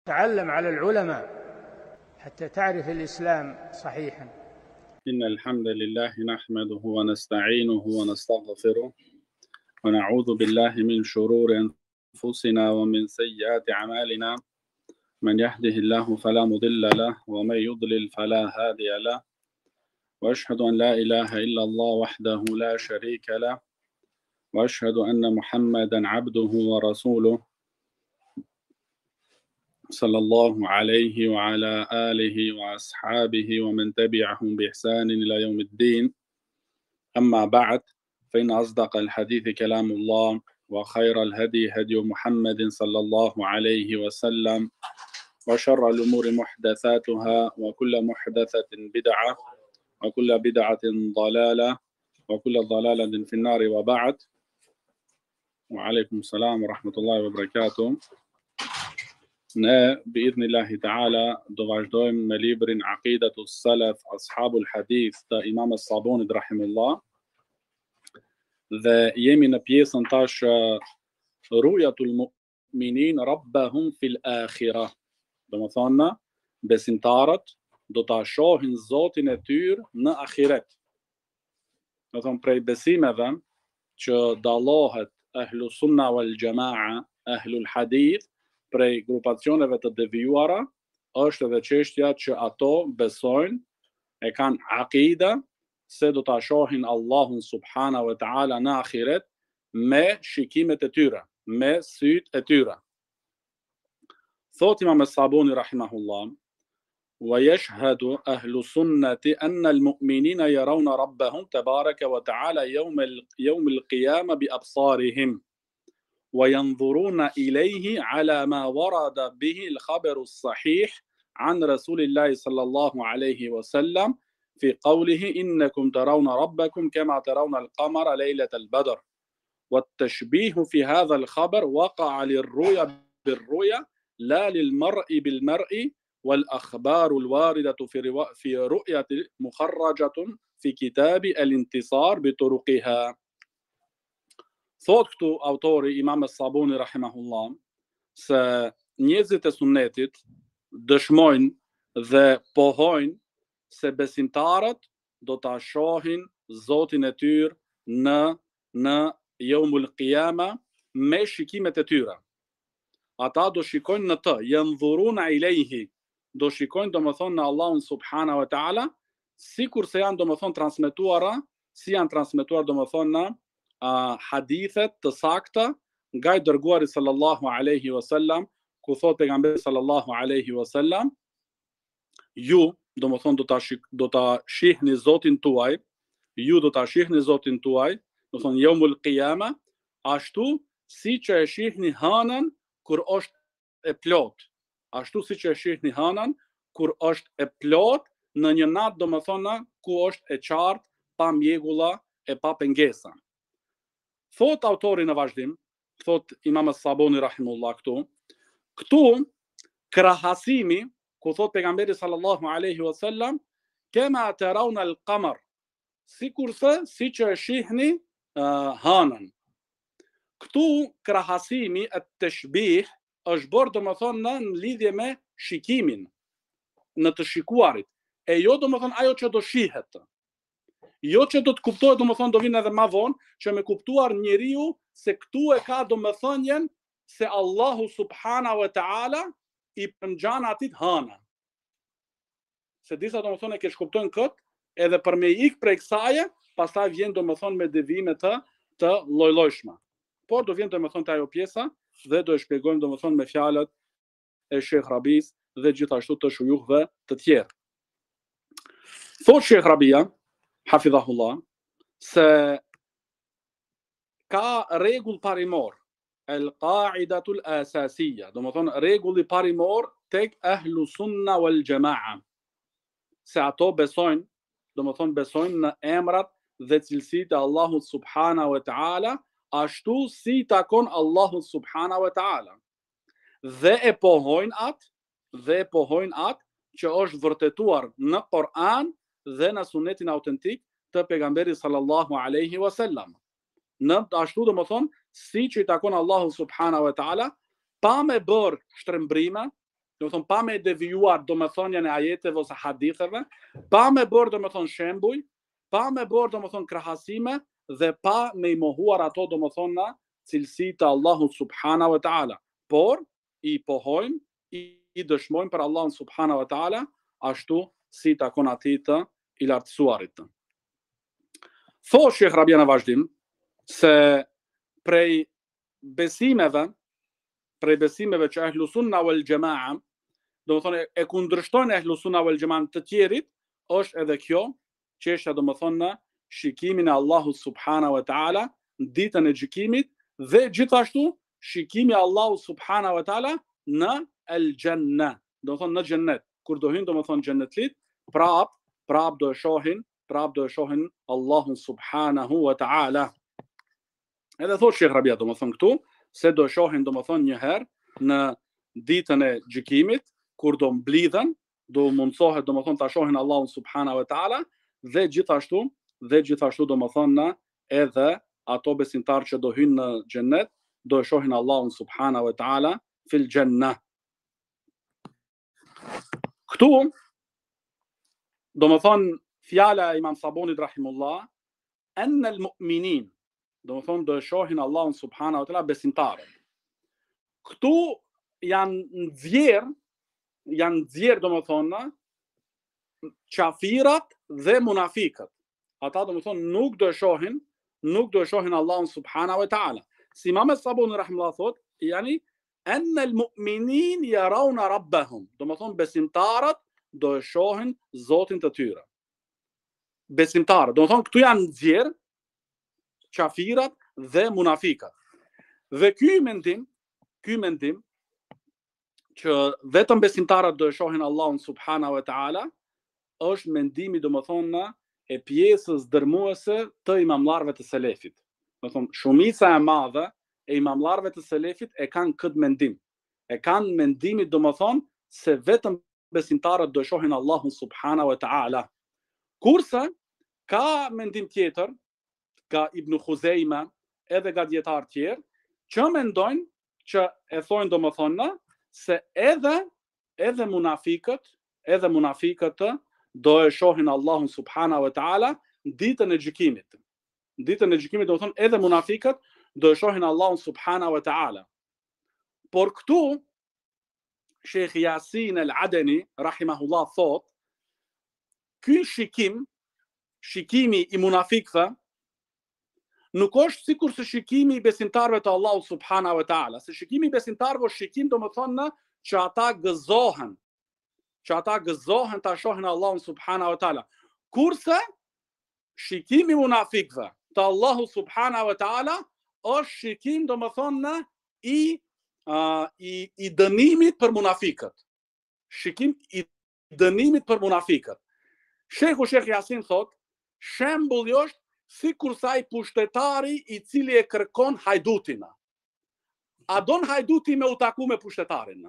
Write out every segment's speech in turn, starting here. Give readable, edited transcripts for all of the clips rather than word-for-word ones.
تعلم على العلماء حتى تعرف الإسلام صحيحا. إن الحمد لله نحمده ونستعينه ونستغفره ونعوذ بالله من شرور أنفسنا ومن سيئات أعمالنا. من يهده الله فلا مضل له ومن يضلل فلا هادي له، وأشهد أن لا إله إلا الله وحده لا شريك له، وأشهد أن محمدا عبده ورسوله صلى الله عليه وعلى آله وأصحابه ومن تبعهم بإحسان إلى يوم الدين. أما بعد، فإن أصدق الحديث كلام الله، وخير الهدي هدي محمد صلى الله عليه وسلم، وشر الأمور محدثاتها، وكل محدثة بدعة، وكل بدعة ضلالة، وكل ضلالة في النار. وبعد. وعليكم السلام ورحمة الله وبركاته. Ne, biidhnillahi ta'ala, do vazhdojmë me librin Aqidatus Salaf Ashabul Hadith të Imam As-Sabunit rahimullah. Dhe jemi në pjesën tash Ruyatul Mu'minin Rabbahum fil Akhirah. Domethënë, besimtarët do ta shohin Zotin e tyre në ahiret. Domethënë prej besimeve që dallohet Ahlus Sunna wal Jamaa, Ahlul Hadith prej grupacioneve të devijuara, është edhe çështja që ato besojnë, e kanë akida se do ta shohin Allahun subhanahu wa ta'ala në ahiret me shikimet e tyre, me syt e tyre. Thot Imam As-Sabuni rahimahullah: wa yashhadu ahlu sunnati anna al-mu'minina yarawna rabbahum tabaraka wa ta'ala yawm al-qiyamah bi absarihim وينظرون إليه على ما ورد به الخبر الصحيح عن رسول الله صلى الله عليه وسلم في قوله إنكم ترون ربكم كما ترون القمر ليلة البدر. والتشبيه في هذا الخبر وقع للرؤيا بالرؤيا لا للمرء بالمرء، والأخبار الواردة في رؤية مخرجة في كتاب الانتصار بطرقها. Thot këtu autori Imam As-Sabuni rahimahullah se njerëzit e sunnetit dëshmojnë dhe pohojnë se besimtarët do ta shohin Zotin e tyre në Yawmul Qiyama me shikimet e tyre. Ata do shikojnë në të, yanzuruna ilayhi, do shikojnë domethënë në Allahun subhanahu wa ta'ala, sikur se janë domethënë transmetuara, si janë transmetuar domethënë në hadithet të sakta nga i dërguari sallallahu alaihi wasallam, ku thot pejgamberi sallallahu alaihi wasallam: ju domethënë do ta shihni Zotin tuaj, ju do ta shihni Zotin tuaj, domethënë Yawmul Qiyama, ashtu siç e shihni hënën kur është e plot, ashtu siç e shihni hënën kur është e plot në një natë domethënë ku është e qartë, pa mjegulla e pa pengesa. Thot autori në vazhdim, thot Imam As-Sabuni rahimullah këtu krahasimi ku thot pejgamberi sallallahu alaihi wasallam kema tarawna al-qamar, sikurse siç e shihni hënën. Këtu krahasimi at-tashbih është bërë domethënë në lidhje me shikimin, në të shikuarit, e jo domethënë ajo që do shihet. Jo që do të kuptohet, domethënë do vinë edhe më vonë, që me kuptuar njeriu se këtu e ka domethënien se Allahu subhanahu wa ta'ala i përngjan atit hëna. Se disa domethënë e keq kuptojnë këtë, edhe për me ik prej kësaje, pastaj vjen domethënë me devime të lloj-llojshme. Por do vjen domethënë te ajo pjesa dhe do e shpjegojmë domethënë me fjalët e Sheikh Rabis dhe gjithashtu të shujukëve të tjerë. Thot Sheikh Rabia hafidhahullah se ka rregull parimor, el-qa'idatul asasiyya, domethënë rregulli parimor tek ahlu sunna wal jamaa, se ato besojnë, domethënë besojnë në emrat dhe cilësitë e Allahut subhanahu wa ta'ala, ashtu si takon Allahut subhanahu wa ta'ala, dhe e pohojnë atë që është vërtetuar në Kur'an dhe në sunetin autentik të pejgamberit sallallahu alaihi wasallam. Në ashtu domethënë siç i takon Allahu subhanahu wa ta'ala, pa me bërë shtrembrime, do të thonë pa me devijuar domethënien e ajeteve ose haditheve, pa me bërë domethënë shembuj, pa me bërë domethënë krahasime dhe pa me i mohuar ato domethënë cilësitë të Allahut subhanahu wa taala, por i pohojmë, i dëshmojmë për Allahun subhanahu wa taala ashtu si takon atij të i lartësuarit. Thosh Sheikh Rabia në vazhdim se prej besimeve që ehlu sunna wal jamaa, do të thonë e kundërshtojnë ehlu sunna wal jamaa të tjerit, është edhe kjo çështja do të thonë shikimin e Allahut subhanahu wa taala në ditën e gjykimit dhe gjithashtu shikimi i Allahut subhanahu wa taala në el janna, do të thonë në xhennet, kur do hyjnë do të thonë xhennetlit, prap do e shohin Allahun subhanahu wa taala. Edhe thotë Sheikh Rabia do të thonë këtu se do shohin do të thonë një herë në ditën e gjykimit kur do mblidhen, do mundsohet do të thonë ta shohin Allahun subhanahu wa taala dhe gjithashtu do të thonë edhe ato besimtarë që do hyjnë në xhennet do e shohin Allahun subhanahu wa taala fil janna. Këtu do të thonë fjala e Imam Sabonit rahimullah, anna al-mu'minin, do të thonë do e shohin Allahun subhanahu wa taala besimtarët. Këtu janë nxjerr do të thonë qafirat dhe munafikët. Ata do të thonë nuk do e shohin Allahun subhanahu wa taala. Si Imam Saboni rahimullah thot, yani anna al-mu'minin yarawna rabbahum, do të thonë besimtarët do e shohin Zotin të tyre. Besimtarët, do të thonë këtu janë nxjerr qafirat dhe munafikat. Dhe ky mendim që vetëm besimtarët do e shohin Allahun subhanahu wa taala është mendimi domethënë e pjesës dërmuese të imamllarëve të selefit. Do thonë shumica e madhe e imamllarëve të selefit e kanë këtë mendim. E kanë mendimin domethënë se vetëm besimtarët do e shohin Allahun subhanahu wa taala. Kurse ka mendim tjetër ka Ibn Khuzaima edhe nga dietar tjerë që mendojnë që e thonë domethënë se edhe munafikët do e shohin Allahun subhanahu wa taala ditën e gjykimit. Ditën e gjykimit do të thonë edhe munafikët do e shohin Allahun subhanahu wa taala. Por këtu Sheikh Yasin al-Adani rahimahullah thot, ky shikimi i munafikëve nuk është sikur se shikimi i besimtarëve të Allahut subhanahu wa taala. Se shikimi i besimtarëve është shikim domethënë që ata gëzohen ta shohin Allahun subhanahu wa taala. Kurse shikimi i munafikëve të Allahut subhanahu wa taala është shikim domethënë i dënimit për munafikët. Shikim i dënimit për munafikët. Sheikh Yasin thot, shembulli është sikur sa i pushtetari i cili e kërkon hajdutin. A don hajduti me u taku me pushtetarin?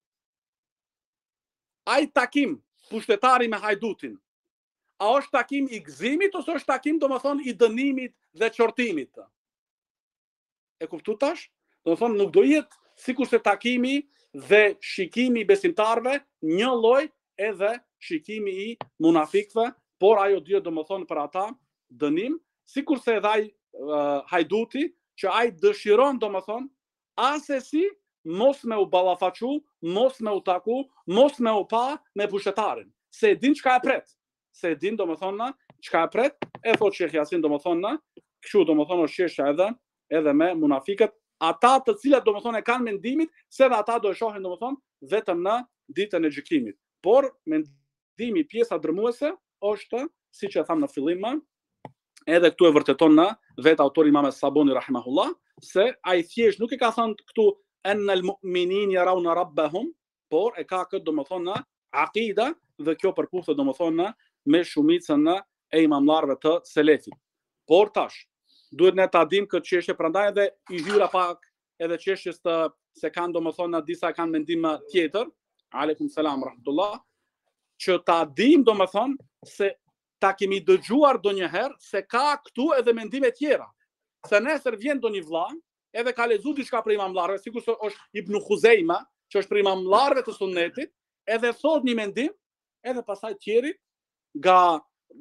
Ai takim pushtetari me hajdutin, a është takim i gëzimit ose është takim domethënë i dënimit dhe qortimit? E kuptu tash? Domethënë nuk do jetë sikur se takimi dhe shikimi i besimtarëve një lloj edhe shikimi i munafikëve, por ajo duhet domethënë për ata dënim, sikur se edhe ai hajduti që ai dëshiron domethënë asesi mos me u ballafaqu, mos me u taku, mos me u pa me pushtetarin. Se e din çka e pret. Se e din domethënë çka e pret, e thot Sheikh Yasin domethënë, kështu domethënë është çështja edhe me munafikët, ata të cilët domethënë e kanë mendimin se edhe ata do e shohin domethënë vetëm në ditën e gjykimit. Por mendimi pjesa dërmuese është, siç e tham në fillim, edhe këtu e vërteton në vetë autori Imam Saboni rahimahullah, se ai thjesht nuk e ka thënë këtu enel mu'minin yarawna rabbahum, por e ka këtë domethënë aqida dhe kjo përputhet domethënë me shumicën e imamllarëve të selefit. Por tash duhet ne ta dim këtë çështje, prandaj edhe i hyra pak edhe çështjes të se kanë domethënë disa kanë mendim tjetër, aleikum selam rahmetullah, që ta dim domethënë se ta kemi dëgjuar ndonjëherë se ka këtu edhe mendime tjera. Se nesër vjen ndonjë vëlla, edhe ka lexuar diçka për imamllarëve, sikur se është Ibn Khuzaima, që është prej mamllarëve të sunnetit, edhe thot një mendim, edhe pastaj tjerit nga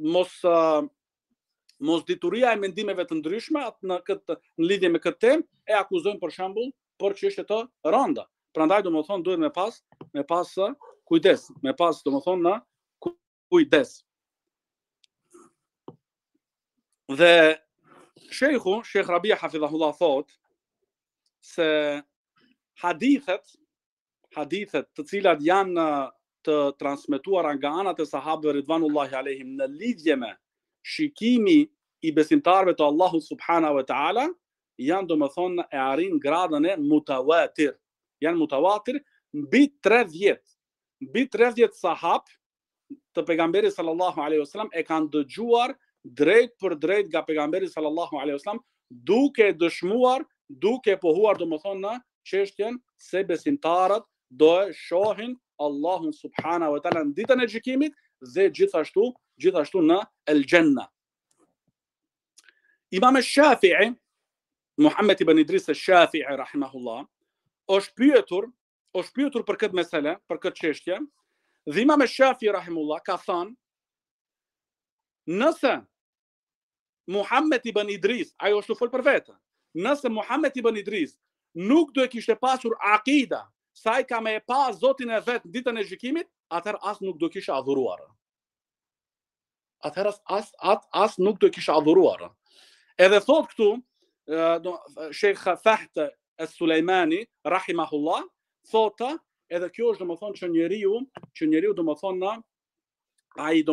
mos dituria e mendimeve të ndryshme në lidhje me këtë temë e akuzojnë për shembull për çështje të rënda. Prandaj domethënë duhet me pas kujdes, me pas domethënë në kujdes. Dhe Sheikh Rabia Hafidhahullah thot se hadithet të cilat janë të transmetuara nga anët e sahabëve ridvanullahi alehim në lidhje me shikimi i besimtarëve të Allahut subhanahu wa taala janë domethënë e arrin gradën e mutawatir. Janë mutawatir mbi 30 sahab të pejgamberit sallallahu alaihi wasallam e kanë dëgjuar drejt për drejt nga pejgamberi sallallahu alaihi wasallam, duke dëshmuar, duke pohuar domethënë në çështjen se besimtarët do e shohin Allahun subhanahu wa taala në ditën e gjykimit dhe gjithashtu në el Janna. Imam Shafi'i, Muhammed ibn Idris al-Shafi'i rahimahullah, është pyetur për këtë mesele, për këtë çështje, dhe Imam Shafi'i rahimahullah ka thënë, nëse Muhammed ibn Idris, ajo është fol për vete, nëse Muhammed ibn Idris nuk do e kishte pasur akida sa ai ka me e pa Zotin e vet në ditën e gjykimit, atëherë as nuk do kisha adhuruar. As nuk do kisha adhuruar. Edhe thot këtu Sheikh Fahd as-Sulejmani rahimahullah, thotë edhe kjo është domethënë që njeriu domethënë ai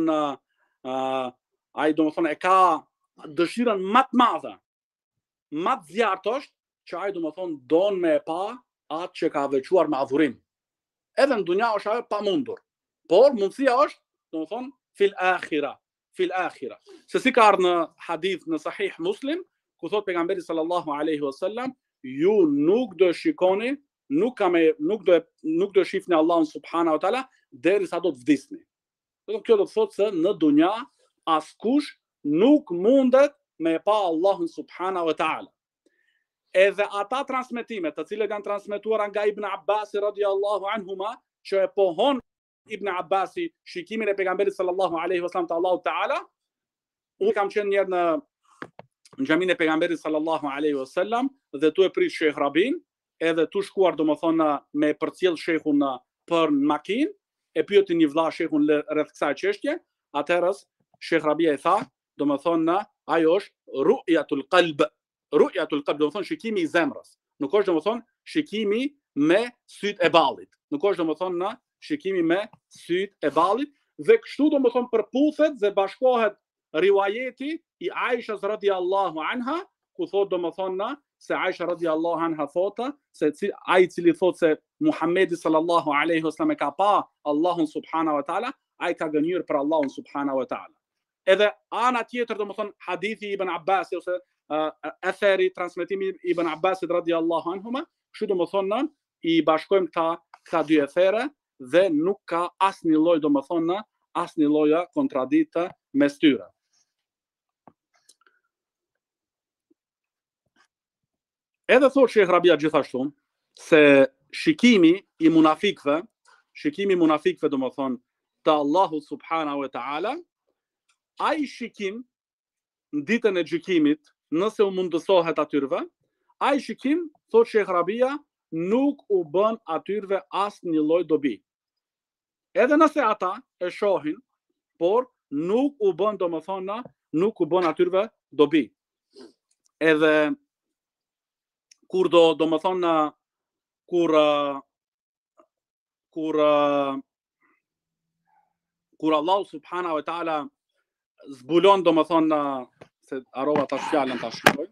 domethënë e ka dëshirën më të madhe, më të zjarrt është që ai domethënë don me e pa atë që ka veçuar me adhurim. Edhe në dunja është ajo pamundur, por mundësia është domethënë fil akhira. Se si ka ardhur në hadith në Sahih Muslim, ku thot pejgamberi sallallahu alaihi wasallam, ju nuk do shikoni, nuk do shihni Allahun subhanahu wa taala derisa do të vdisni. Kjo do të thotë se në dunja askush nuk mundet me pa Allahun subhanahu wa taala. Edhe ata transmetime të cilat janë transmetuara nga Ibn Abbas radhiyallahu anhuma, që e pohon Ibn Abbasi shikimin e pejgamberit sallallahu alaihi wasallam të Allahut taala, unë kam qenë njerë në xhamin e pejgamberit sallallahu alaihi wasallam dhe tu e prit Sheikh Rabin, edhe tu shkuar domethënë me përcjell sheikhun për makinë, e pyeti një vëlla sheikhun rreth kësaj çështje, atëherë Sheikh Rabia i tha, domethënë ajo është ru'yatul qalb, domethënë shikimi i zemrës. Nuk është domethënë shikimi me syt e ballit. Nuk është domethënë shikimi me syt e ballit, dhe kështu domethënë përputhet dhe bashkohet riwayeti i Aishas radhiyallahu anha, ku thot domethënë se Aisha radhiyallahu anha thotë se ai i cili thotë se Muhamedi sallallahu alaihi wasallam e ka pa Allahun subhanahu wa taala, ai ka gënjur për Allahun subhanahu wa taala. Edhe ana tjetër domethënë hadithi Ibn Abbas ose athari transmetimi i Ibn Abbasit radhiyallahu anhuma, kështu domethënë i bashkojmë këta dy athere dhe nuk ka asnjë lloj domethënë asnjë lloj kontradikte mes tyre. Edhe thot Sheikh Rabia gjithashtu se shikimi i munafikëve domethënë të Allahut subhanahu wa taala, ai shikim në ditën e gjykimit, nëse u mundësohet atyre, ai shikim, thot Sheikh Rabia, nuk u bën atyre asnjë lloj dobi. Edhe nëse ata e shohin, por nuk u bën domethënë, nuk u bën atyre dobi. Edhe kur domethënë kur Allah subhanahu wa taala zbulon domethënë se arova tash fjalën tash shkoj.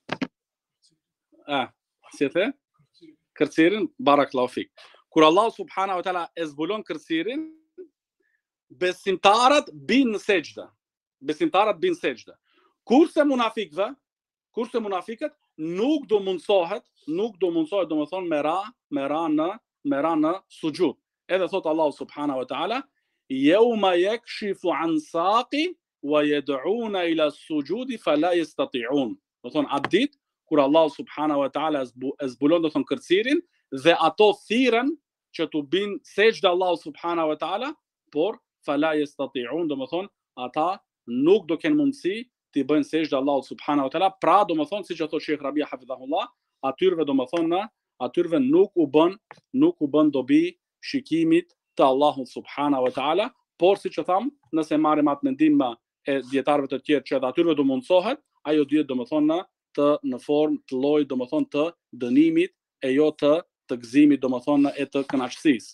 Si e the? Kërcirin, barakallahu fik. Kur Allah subhanahu wa taala e zbulon kërcirin, besimtarët bin në sejdë. Kurse munafikët nuk do mundsohet domethënë me ra në sujud. Edhe thot Allah subhanahu wa taala, yawma yakshifu an saqi wa yad'una ila as-sujudi fala yastati'un. Do thon atë ditë kur Allah subhanahu wa taala e zbulon do thon kërcirin dhe ato thirren që t'u bin sejdë Allahu subhanahu wa taala, por fala yastati'un, do të thonë ata nuk do kenë mundësi t'i bëjnë sejdë Allahu subhanahu wa taala. Pra do të thonë siç e thotë Sheikh Rabia hafidhahullah, atyrve do të thonë atyrve nuk u bën dobi shikimit të Allahut subhanahu wa taala, por siç e tham, nëse marrim atë mendim e dietarëve të tjerë që edhe atyrve do mundsohet, ajo dihet do të thonë në formë të llojit do të thonë të dënimit e jo të gëzimit do të thonë e të kënaqësisë.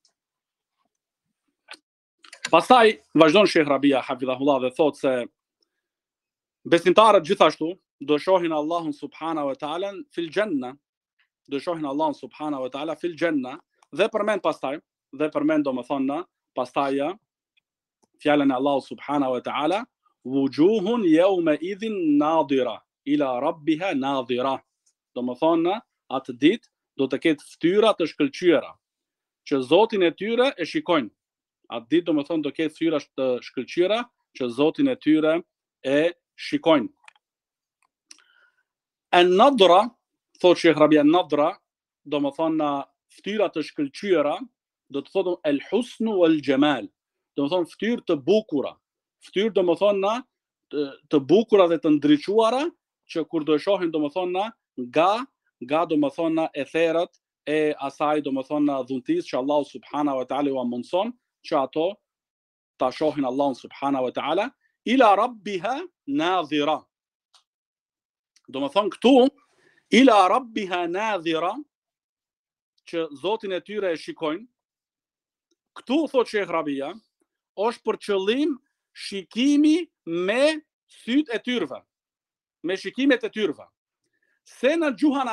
Pastaj vazhdon Sheikh Rabia hafidhahullah dhe thotë se besimtarët gjithashtu do shohin Allahun subhanahu wa taala fil janna, do shohin Allahun subhanahu wa taala fil janna, dhe përmend do të thonë pastaj fjalën e Allahut subhanahu wa taala, wujuhun yawma idhin nadira ila rabbiha nadira. Do të thonë atë ditë do të ketë fytyra të shkëlqyera që Zotin e tyre e shikojnë. Atë ditë do të thonë do ketë fytyra të shkëlqyera që Zotin e tyre e shikojnë. An-nadra, thotë Sheikh Rabia, an-nadra do të thonë fytyra të shkëlqyera, do të thotë el-husnu wal-jamal. Do të thonë fytyrë të bukura. Fytyrë do të thonë të bukura dhe të ndriçuara që kur do e shohin do të thonë nga do të thonë etherët e asaj do të thonë dhuntis që Allahu subhanahu wa taala u mundson që ato ta shohin Allahun subhanahu wa taala ila rabbiha nadhira. Do të thonë këtu ila rabbiha nadhira që Zotin e tyre e shikojnë. Këtu thotë Sheikh Rabia është për qëllim shikimi me sytë e tyrve, me shikimet e tyrve. Se në gjuhën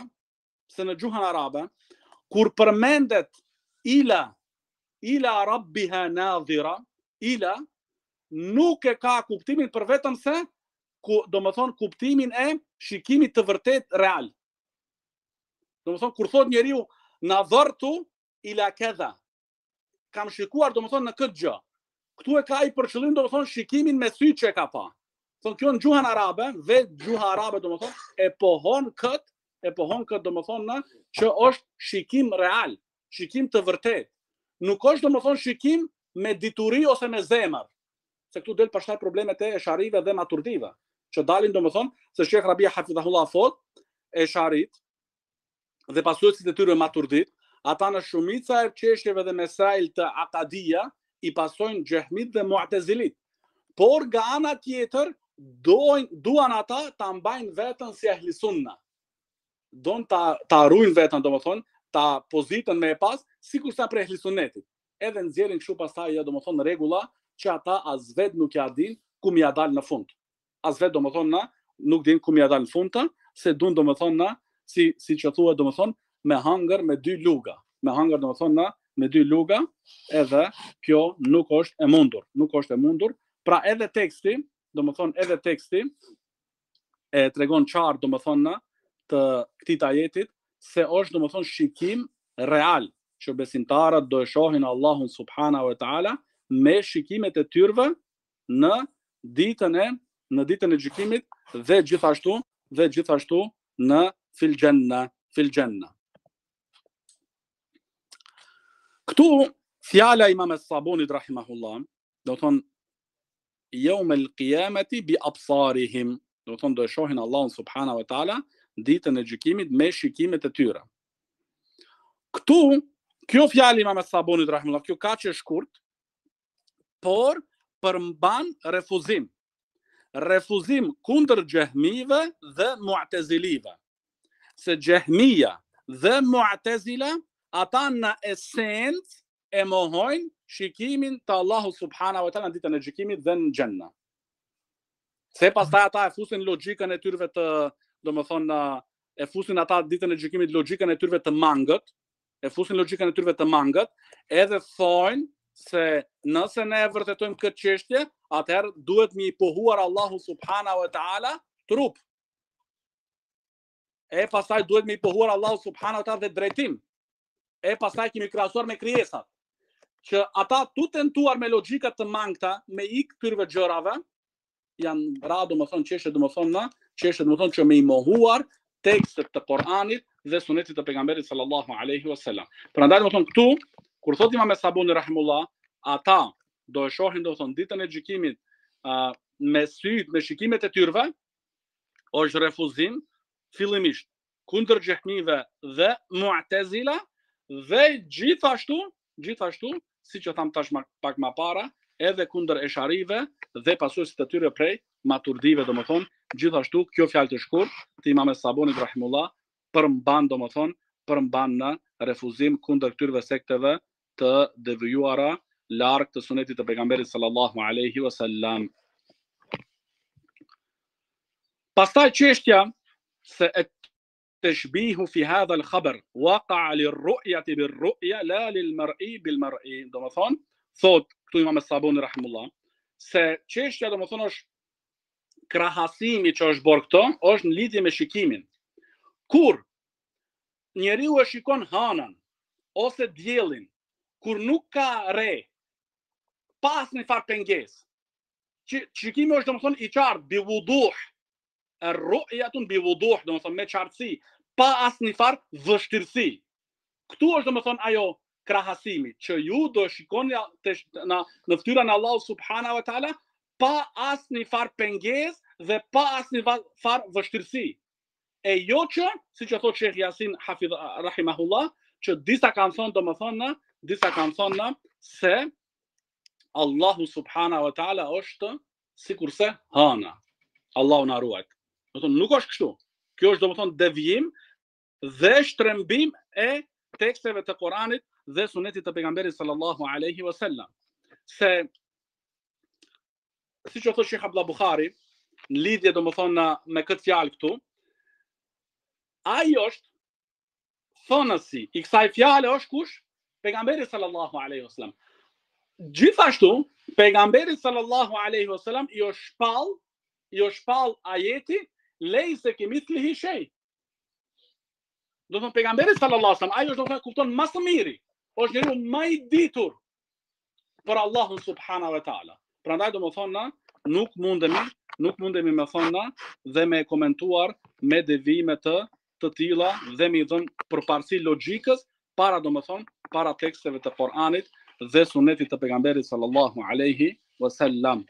arabe, kur përmendet ila rabbiha nadhira, ila nuk e ka kuptimin për vetëm se do më thonë kuptimin e shikimit të vërtet real. Do më thonë kur thot njeriu nadhartu ila kedha, kam shikuar do më thonë në këtë gjë. Këtu e ka i për qëllim do më thonë shikimin me sy që e ka pa. Thonë kjo në gjuhën arabe, gjuha arabe do më thonë e pohon këtë do më thonë që është shikim real, shikim të vërtet. Nuk është do më thonë shikim me dituri ose me zemër. Se këtu del pastaj problemet e esharive dhe maturdive, që dalin do më thonë se Sheikh Rabia hafidhahullah thot esharit dhe pasuesit e tyre maturdit, ata në shumica e çështjeve dhe mesail të akadia i pasojnë Jahmit dhe Mu'tazilit. Por nga ana tjetër duan ata ta mbajnë veten si ahli sunna. Don ta ruajnë veten, domethënë, ta pozitën me e pas, sikur sa për ahli sunnetit. Edhe nxjerrin kështu pastaj domethënë rregulla që ata as vet nuk ja din ku më ja dal në fund. As vet domethënë nuk din ku më ja dal në fund, se duan domethënë siç e thua domethënë me hangër me dy luga. Me hangër domethënë me dy luga, edhe kjo nuk është e mundur. Pra edhe teksti, edhe teksti e tregon qartë domethënë të këtij ajetit se është domethënë shikim real që besimtarët do e shohin Allahun subhanahu wa taala me shikimet e tyrve në ditën e gjykimit dhe gjithashtu në fil janna. Këtu fjala Imam as-Sabunit rahimahullah, do të thonë yawm al-qiyamati bi absarihim, do të thonë do e shohin Allahun subhanahu wa taala ditën e gjykimit me shikimet e tyre. Këtu kjo fjalë Imam as-Sabunit rahimahullah, kjo kaq e shkurt, por përmban refuzim kundër Jahmive dhe Mu'tazilive. Se Jahmia dhe Mu'tazila ata në esencë e mohojnë shikimin të Allahu subhanahu wa taala në ditën e gjykimit dhe në xhenna. Se pastaj ata e fusin logjikën e tyre të, domethënë, e fusin ata ditën e gjykimit logjikën e tyre të mangët, edhe thonë se nëse ne e vërtetojmë këtë çështje, atëherë duhet mi pohuar Allahu subhanahu wa taala trup. E pastaj duhet mi pohuar Allahu subhanahu wa taala dhe drejtim. E pastaj kemi krahasuar me krijesat. Që ata tu tentuar me logjika të mangëta, me ik këtyre gjërave, janë ra domethënë çështje domethënë që me i mohuar tekstet të Koranit dhe sunetit të pejgamberit sallallahu alaihi wasallam. Prandaj do të thonë këtu kur thot Imam Sabuni rahimullah, ata do e shohin do të thonë ditën e gjykimit me syt, me shikimet e tyre, është refuzim fillimisht kundër xehmive dhe mu'tazila dhe gjithashtu siç e tham tash pak më para, edhe kundër esharive dhe pasuesit të tyre prej maturdive, domethënë gjithashtu kjo fjalë të shkurt të Imam Sabunit rahimullah përmban në refuzim kundër këtyre sekteve të devijuara larg të sunetit të pejgamberit sallallahu alaihi wasallam. Pastaj çështja se التشبيه في هذا الخبر وقع للرؤية بالرؤية لا للمرئي بالمرئي. domethënë thot këtu Imam Sabuni rahimullah se çështja domethënë është krahasimi që është bërë këto është në lidhje me shikimin. Kur njeriu e shikon hënën ose diellin, kur nuk ka re, pas një farë pengesë, shikimi është domethënë i qartë, bi wuduh, ar-ru'yatun bi wuduh, domethënë me qartësi, pa asnjë farë vështirësi. Këtu është domethënë ajo krahasimi që ju do shikoni në fytyrën e Allahut subhanahu wa taala pa asnjë farë pengesë dhe pa asnjë farë vështirësi. E jo që, siç e thot Sheikh Yasin Hafidh rahimahullah, që disa kanë thonë se Allahu subhanahu wa taala është sikurse hëna. Allahu na ruaj. Do të thonë nuk është kështu. Kjo është domethënë devijim dhe shtrembim e teksteve të Kuranit dhe sunetit të pejgamberit sallallahu alaihi wasallam. Se siç e thot Sheikh Abdullah Buhari në lidhje domethënë me këtë fjalë këtu, ai është thonësi i kësaj fjale është kush? Pejgamberi sallallahu alaihi wasallam. Gjithashtu, pejgamberi sallallahu alaihi wasallam i është shpall ajeti lejse kemithlihi shay. Do të thonë pejgamberi sallallahu alaihi wasallam ai është do të kupton më së miri, është njeriu më i ditur për Allahun subhanahu wa taala. Prandaj do të thonë nuk mundemi me thonë dhe me komentuar me devijime të tilla dhe me dhënë përparësi logjikës para teksteve të Kuranit dhe sunetit të pejgamberit sallallahu alaihi wasallam.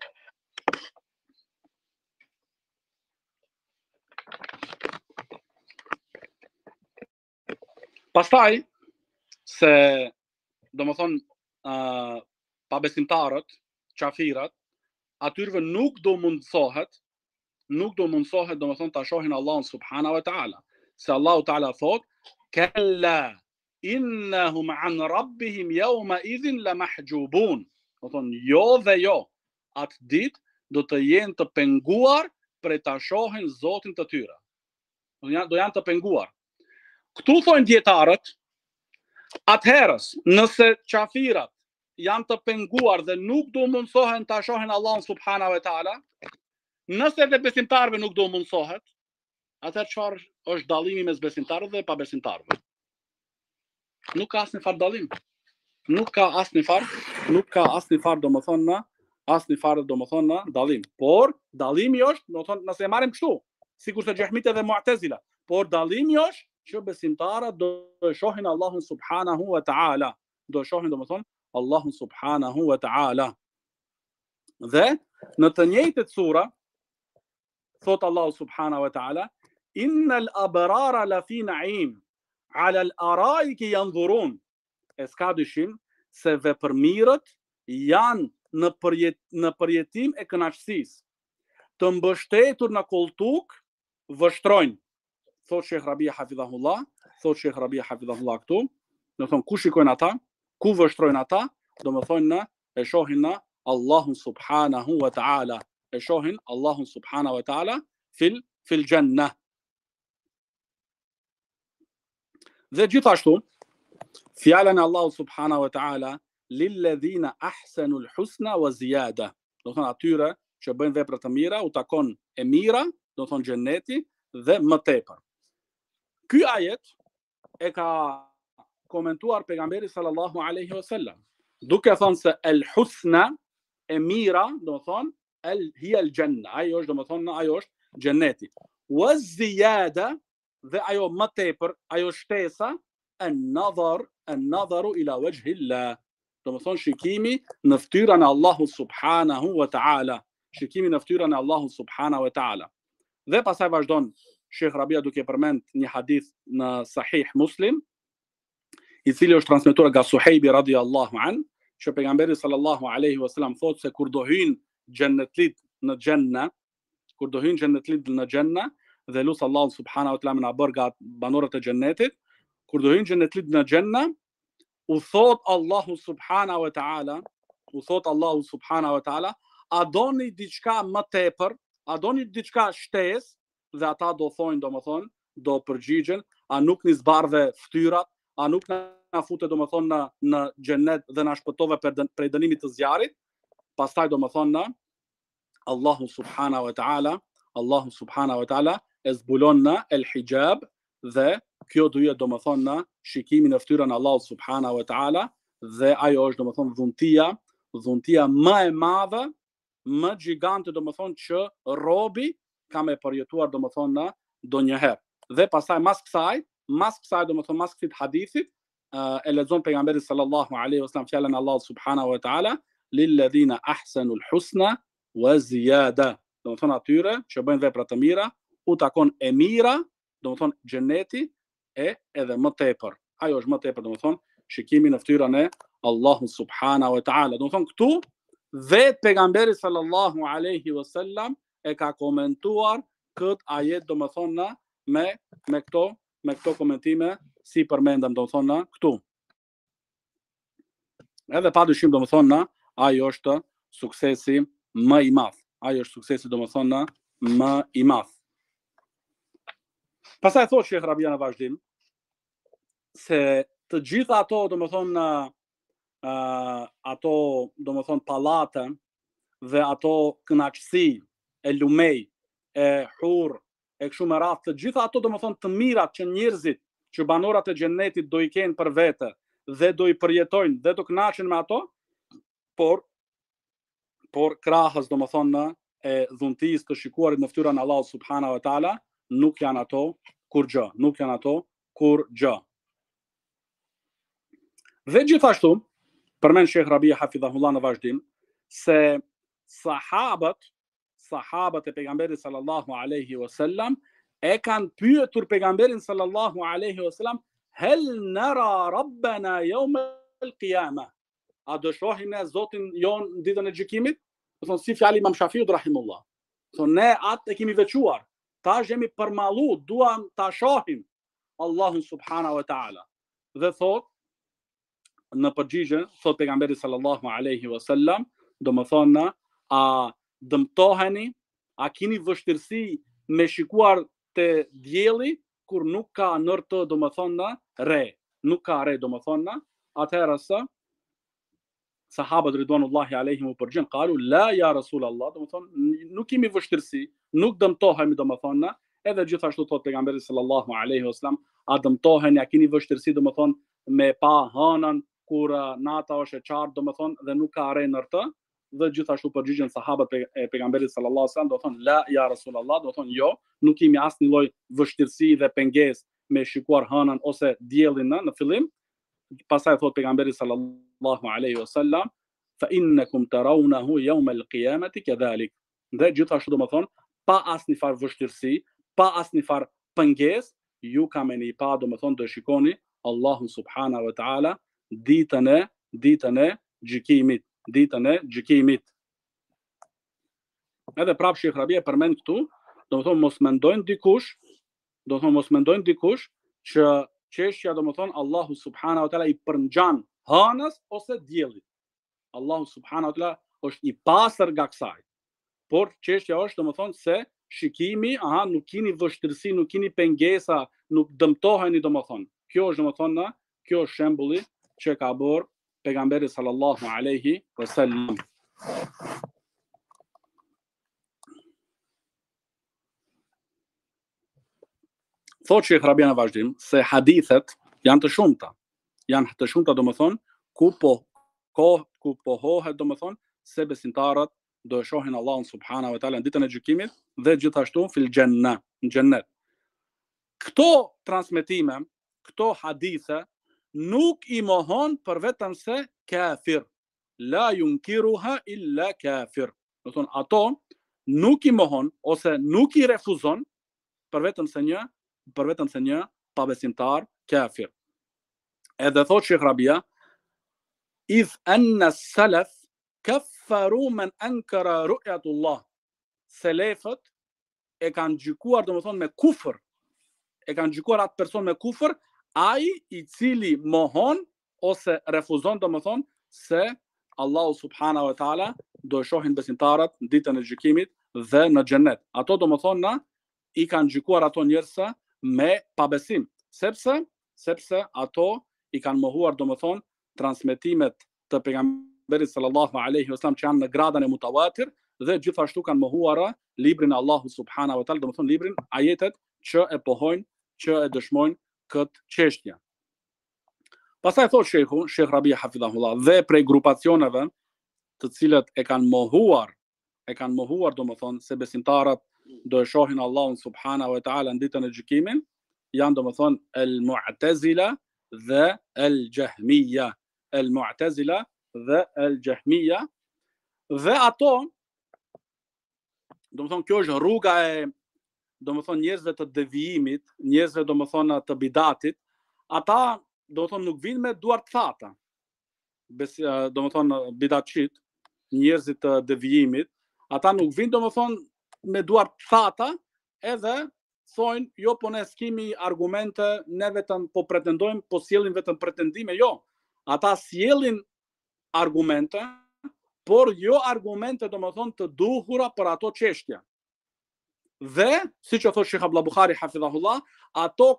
Pastaj se domethënë pabesimtarët, qafirat, atyre nuk do mundsohet domethënë ta shohin Allahun subhanahu wa taala. Se Allahu taala thot: "Kalla innahum an rabbihim yawma idhin lamahjubun." Do thonë jo dhe jo, atë ditë do të jenë të penguar për ta shohin Zotin të tyre. Do janë të penguar. Këtu thonë dietarët, atëherës nëse qafirat janë të penguar dhe nuk do mundsohen ta shohin Allahun subhanahu wa taala, nëse edhe besimtarëve nuk do mundsohet, atëherë çfarë është dallimi mes besimtarëve dhe pabesimtarëve? Nuk ka asnjë farë dallim. Nuk ka asnjë farë domethënë dallim. Por dallimi është, domethënë nëse e marrim kështu, sikurse xehmit dhe mu'tazila, por dallimi është që besimtarët do shohin Allahun subhanahu wa taala. Do shohin domethënë Allahun subhanahu wa taala. Dhe në të njëjtët sura thot Allahu subhanahu wa taala: "Innal abrara la fi na'im, 'ala al-ara'iki yanzurun." E s'ka dyshim se vepërmirët janë në përjetim e kënaqësisë, të mbështetur në koltuk vështrojnë. Thot Sheikh Rabia hafidhahullah këtu, do thonë ku shikojnë ata, ku vështrojnë ata, do më thonë e shohin në Allahun subhanahu wa ta'ala. E shohin Allahun subhanahu wa ta'ala fil janna. Dhe gjithashtu, fjala në Allahu subhanahu wa ta'ala, lilladhina ahsanul husna wa ziyada. Do thonë atyre që bëjnë vepra të mira, u takon e mira, do thonë xheneti dhe më tepër. Ky ajet e ka komentuar pejgamberi sallallahu alaihi wasallam, duke thënë se el husna e mira, do thonë hiya al janna, ajo është xheneti. Wa ziyada dhe ajo më tepër, ajo shtesa an-nadharu ila wajhillah. Do të thonë shikimi në fytyrën e Allahut subhanahu wa taala, shikimi në fytyrën e Allahut subhanahu wa taala. Dhe pastaj vazhdon Sheikh Rabia duke përmend një hadith në Sahih Muslim, i cili është transmetuar nga Suhejbi radhiyallahu an, që pejgamberi sallallahu alaihi wasallam thotë se kur do hyjnë xhennetlit në xhenna, kur do hyjnë xhennetlit në xhenna, dhe lutë Allahu subhanahu wa taala na bërë nga banorët e xhennetit, kur do hyjnë xhennetlit në xhenna, u thot Allahu subhanahu wa taala, a doni diçka më tepër, a doni diçka shtesë, dhe ata do thonë, domethënë, do përgjigjen, a nuk ni zbardhe fytyrat, a nuk na futet domethënë në xhennet dhe na shpëtove prej dënimit të zjarrit. Pastaj domethënë Allahu subhanahu wa taala e zbulon në el hijab, dhe kjo do jetë domethënë në shikimin e fytyrën e Allahut subhanahu wa taala, dhe ajo është domethënë dhuntia më e madhe, më gjigante domethënë që robi ka me përjetuar domethënë në donjëherë. Dhe pastaj mas kësaj domethënë mas këtij hadithit e lexon pejgamberi sallallahu alaihi wasallam fjalën e Allahut subhanahu wa taala, lilladhina ahsanul husna wa ziyada. Domethënë atyre që bëjnë vepra të mira u takon e mira, domethënë xheneti edhe më tepër. Ajo është më tepër domethënë shikimi në fytyrën e Allahut subhanahu wa taala. Domethënë këtu vetë pejgamberi sallallahu alaihi wasallam e ka komentuar këtë ajet domethënë me këto komentime si përmendëm domethënë këtu. Edhe padyshim domethënë ajo është suksesi më i madh. Ajo është suksesi domethënë më i madh. Pastaj thotë Sheikh Rabia në vazhdim se të gjitha ato domethënë pallate dhe ato kënaqësi e lumej, e hur, e kështu me radhë, të gjitha ato domethënë të mirat që njerëzit, që banorët e xhennetit do i kenë për vete dhe do i përjetojnë dhe do kënaqen me ato, por krahas domethënë e dhuntisë të shikuarit në fytyrën e Allahut subhanahu wa taala nuk janë ato kur gjë. Dhe gjithashtu përmend Sheikh Rabia hafidhahullah në vazhdim se sahabët e pejgamberit sallallahu alaihi wasallam e kanë pyetur pejgamberin sallallahu alaihi wasallam, hel nara rabbana yawm al-qiyamah, a do shohim ne Zotin jon në ditën e gjykimit? Do thonë si fjali Imam Shafiut rahimullah. Thonë ne atë e kemi veçuar, tash jemi përmallu, duam ta shohim Allahun subhanahu wa taala. Dhe thot në përgjigje thot pejgamberi sallallahu alaihi wasallam, domethënë a dëmtoheni, a keni vështirësi me shikuar te dielli kur nuk ka nër të domethënë nuk ka re domethënë, atëherë sa sahabët ridwanullahi alaihim u përgjigjen, qalu la ya Rasulallah, domethënë nuk kemi vështirësi, nuk dëmtohemi domethënë, edhe gjithashtu thot pejgamberi sallallahu alaihi wasallam, a dëmtoheni, a keni vështirësi domethënë me pa hënën kur nata është e qartë domethënë dhe nuk ka re nër të, dhe gjithashtu përgjigjen sahabët e pejgamberit sallallahu alaihi wasallam, do thonë la ya Rasulallah, do thonë jo, nuk kemi asnjë lloj vështirësi dhe pengesë me shikuar hënën ose diellin në fillim. Pastaj thot pejgamberi sallallahu alaihi wasallam, fa innakum tarawnahu yawm al-qiyamati kadhalik. Dhe gjithashtu domethënë pa asnjë farë vështirësi, pa asnjë farë pengesë, ju kameni pa domethënë do shikoni Allahun subhanahu wa taala ditën e gjykimit. Edhe prapë Sheikh Rabia përmend këtu, domethënë mos mendojnë dikush që çështja domethënë Allahu subhanahu wa taala i përngjan hënës ose diellit. Allahu subhanahu wa taala është i pastër nga kësaj. Por çështja është domethënë se shikimi, nuk keni vështirësi, nuk keni pengesa, nuk dëmtoheni domethënë. Kjo është shembulli që ka bërë pejgamberi sallallahu alaihi wasallam. Thotë Sheikh Rabia në vazhdim se hadithet janë të shumta domethënë ku pohohet domethënë se besimtarët do e shohin Allahun subhanahu wa taala në ditën e gjykimit dhe gjithashtu fil janna, në xhennet. këto transmetime, këto hadithe, nuk i mohon për vetëm se kafir. La yunkiruha illa kafir. Do thonë, ato nuk i mohon ose nuk i refuzon për vetëm se një pabesimtar kafir. Edhe thot Sheikh Rabia, idh anna salaf kaffaru man ankara ru'yatullah. Selefët e kanë gjykuar, domethënë, me kufër. E kanë gjykuar atë person me kufër, ai i cili mohon ose refuzon, domethënë, se Allahu subhanahu wa taala do e shohin besimtarët në ditën e gjykimit dhe në xhennet. Ato domethënë i kanë gjykuar ato njerëz me pabesim, sepse ato i kanë mohuar domethënë transmetimet të pejgamberit sallallahu alaihi wasallam që janë në gradën e mutawatir dhe gjithashtu kanë mohuar librin e Allahut subhanahu wa taala, domethënë librin, ajetet që e pohojnë, që e dëshmojnë këtë çështje. Pastaj thot Sheikh Rabia hafidhahullah, dhe prej grupacioneve të cilët e kanë mohuar domethënë se besimtarët do e shohin Allahun subhanahu wa taala në ditën e gjykimit, janë domethënë el-Mu'tazila dhe el-Jahmiya. El-Mu'tazila dhe el-Jahmiya, dhe ato, domethënë, kjo është rruga e domethënë njerëzve të devijimit, njerëzve domethënë të bidatit. Ata domethënë nuk vinë me duar të thata. Domethënë bidatçit, njerëzit të devijimit, ata nuk vinë domethënë me duar të thata, edhe thonë, jo, po ne s'kemi argumente, ne vetëm po pretendojmë, po sjellin vetëm pretendime, jo. Ata sjellin argumente, por jo argumente domethënë të duhura për ato çështje. Dhe, siç e thotë Sheikh Abdullah Buhari hafidhahullah, ato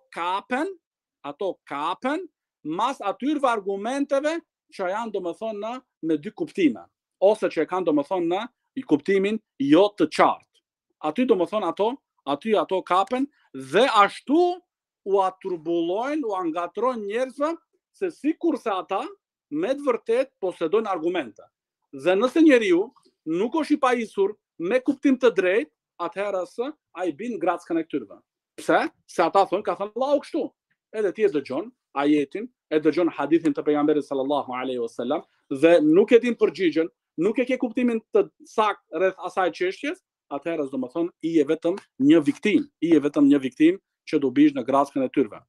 kapen mas atyre argumenteve që janë domethënë me dy kuptime, ose që kanë domethënë i kuptimin jo të qartë. Aty domethënë ato kapen dhe ashtu u aturbullojnë, u angatrojnë njerëzve se sikurse ata me të vërtet posedojnë argumente. Dhe nëse njeriu nuk është i pajisur me kuptim të drejtë, atëherë ai bin grackën e këtyrve. Pse? Se ata thonë, ka thënë Allahu kështu. Edhe ti e dëgjon ajetin, e dëgjon hadithin të pejgamberit sallallahu alaihi wasallam dhe nuk e din përgjigjen, nuk e ke kuptimin të saktë rreth asaj çështjes, atëherë domethënë i je vetëm një viktim, që do bish në grackën e tyre.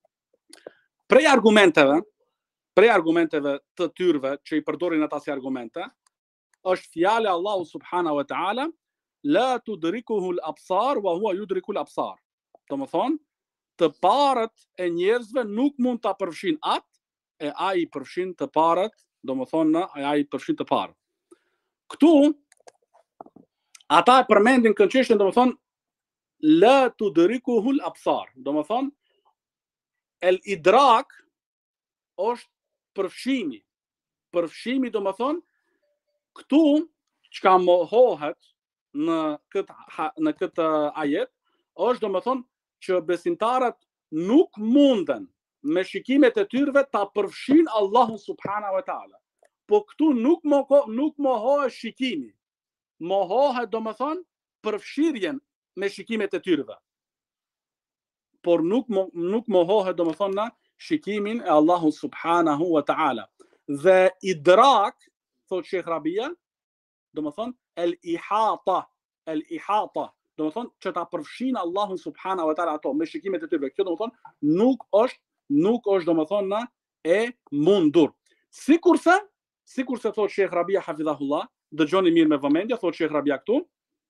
Prej argumenteve të tyre që i përdorin ata si argumente, është fjala Allahu subhanahu wa taala, la tudrikuhu al-absar wa huwa yudriku al-absar. Domethënë, të parët e njerëzve nuk mund ta përfshin atë, e ai përfshin të parët, domethënë ai përfshin të parët. Këtu ata e përmendin këtë çështje, domethënë la tudrikuhu al-absar. Domethënë el-idrak është përfshimi. Përfshimi domethënë këtu çka mohohet në këtë ajet është domethënë që besimtarët nuk munden me shikimet e tyre ta përfshin Allahun subhanahu wa taala. Po këtu nuk mohohet shikimi. Mohohet domethënë përfshirjen me shikimet e tyre. Por nuk mohohet domethënë shikimin e Allahut subhanahu wa taala. Dhe idrak, thot Sheikh Rabia, domethënë el-ihata, domethënë që ta përfshin Allahun subhanahu wa taala ato me shikimet e tyre. Kjo domethënë nuk është domethënë e mundur. Sikurse thot Sheikh Rabia hafidhahullah, dëgjoni mirë me vëmendje, thot Sheikh Rabia këtu,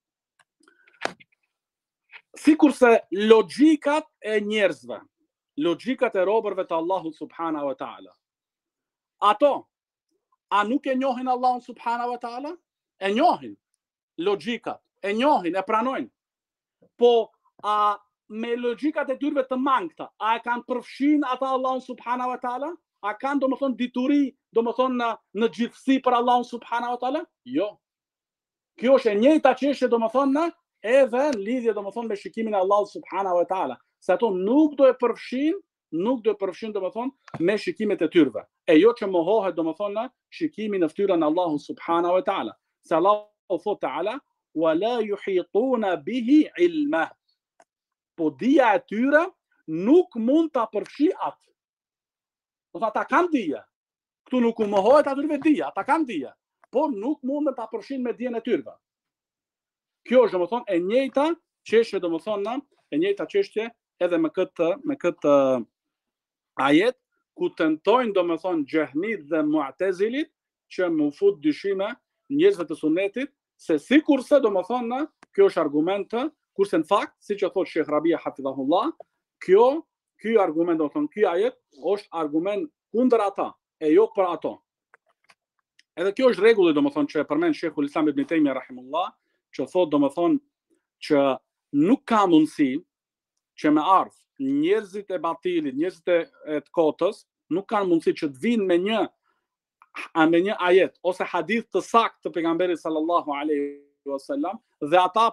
sikurse logjikat e njerëzve, logjikat e robërve të Allahut subhanahu wa taala, ato a nuk e njohin Allahun subhanahu wa taala? E njohin logjikat, e njohin, e pranojnë. Po a me logjikat e tyre të mangëta, a e kanë përfshin ata Allahun subhanahu wa taala? A kanë domethënë dituri, domethënë në gjithësi për Allahun subhanahu wa taala? Jo. Kjo është e njëjta çështje domethënë edhe në lidhje domethënë me shikimin e Allahut subhanahu wa taala. Se ato nuk do e përfshin domethënë me shikimet e tyre. E jo që mohohet domethënë shikimi në fytyrën e Allahut subhanahu wa taala. Se Allahu thot taala, wa la yuhituna bihi ilma. Po dia e tyre nuk mund ta përfshi atë. Do thotë ata kanë dije. Këtu nuk u mohohet atyre dija, ata kanë dije, por nuk mundën ta përfshin me dijen e tyre. Kjo është domethënë e njëjta çështje, domethënë e njëjta çështje edhe me këtë ajet ku tentojnë domethënë Jahmit dhe Mu'tazilit që më fut dyshime njerëzve të sunetit se sikurse domethënë kjo është argument, kurse në fakt, siç e thotë Sheikh Rabia hafidhahullah, ky argument domethënë ky ajet është argument kundër ata e jo për ato. Edhe kjo është rregulli domethënë që e përmend Sheikhul Islam Ibn Taymija rahimullah, që thotë domethënë që nuk ka mundësi që me ardh njerëzit e batilit, njerëzit e të kotës, nuk kanë mundësi që të vinë me një ajet ose hadith të saktë të pejgamberit sallallahu alaihi wasallam dhe ata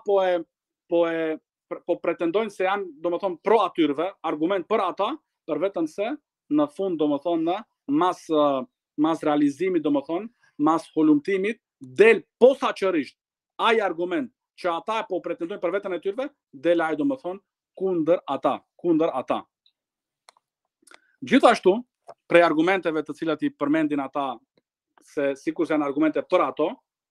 po pretendojnë se janë domethënë pro atyrve, argument për ata, për vetëm se në fund domethënë mas realizimit domethënë, mas hulumtimit del posaçërisht ai argument që ata po pretendojnë për veten e tyre, del ai domethënë kundër ata. Gjithashtu, prej argumenteve të cilat i përmendin ata se sikur janë argumente për ato,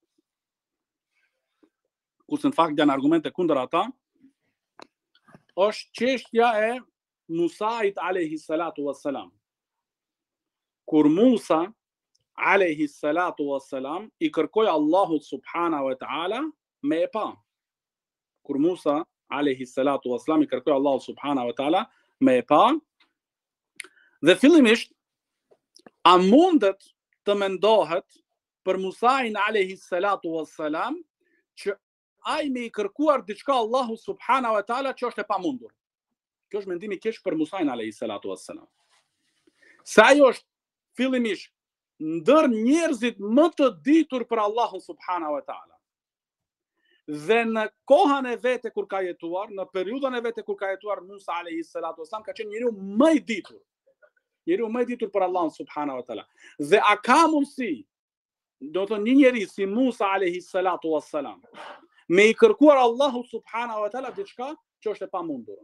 kurse në fakt janë argumente kundër ata, është çështja e Musait alayhi salatu wassalam. Kur Musa alayhi salatu wassalam i kërkoi Allahut subhanahu wa taala me e pa. Kur Musa alayhi salatu wassalam i kërkoi Allahut subhanahu wa taala me e pa, dhe fillimisht a mundet të mendohet për Musain alayhi salatu wassalam që ai me i kërkuar diçka Allahu subhanahu wa taala që është e pamundur. Kjo është mendimi i keq për Musain alayhi salatu wassalam. Se ai është fillimisht ndër njerëzit më të ditur për Allahun subhanahu wa taala. Dhe në kohën e vete kur ka jetuar, në periudhën e vete kur ka jetuar Musa alayhi salatu wassalam, ka qenë njeriu më i ditur. Njeriu më i ditur për Allahun subhanahu wa taala. Dhe a ka mundësi, do të thonë një njeri si Musa alayhi salatu wassalam, me i kërkuar Allahu subhanahu wa taala diçka që është e pamundur?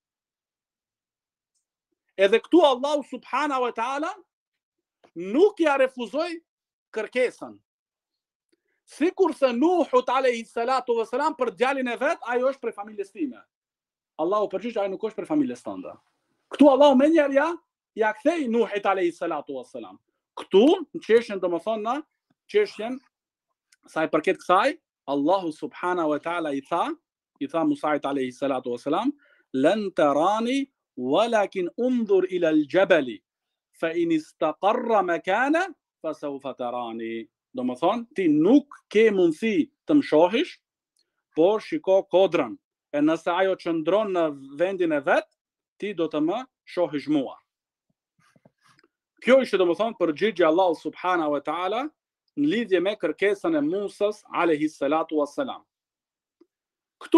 Edhe këtu Allahu subhanahu wa taala nuk ja refuzoi kërkesën. Sikurse Nuhut alayhi salatu wassalam për djalin e vet, ai është prej familjes time. Allahu përgjigj, ai nuk është prej familjes tënde. Këtu Allahu më njëherë ja kthei Nuhit alayhi salatu wassalam. Këtu në çështjen domethënë, çështjen sa i përket kësaj, Allahu subhanahu wa taala i tha Musait alayhi salatu wassalam, lan tarani walakin unzur ila al-jabal fa in istaqarra makana fasawfa tarani. Domethënë, ti nuk ke mundësi të më shohish, por shiko kodrën, e nëse ajo qëndron në vendin e vet, ti do të më shohish mua. Kjo ishte domethënë përgjigjja Allahu subhanahu wa taala në lidhje me kërkesën e Musas alayhi salatu wassalam. Këtu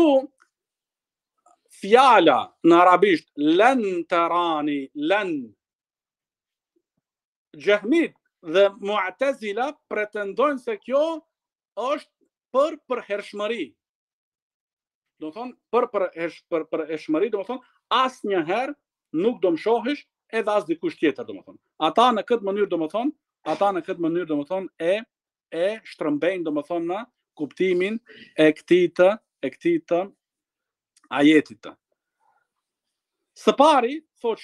fjala në arabisht lan tarani, lan, Jahmit dhe Mu'tazila pretendojnë se kjo është për hershmëri. Do thonë për hershmëri, do thonë asnjëherë nuk do më shohish edhe as dikush tjetër, do thonë. Ata në këtë mënyrë do thonë e shtrëmbejnë do thonë në kuptimin e këtij të ajetit. Së pari, thotë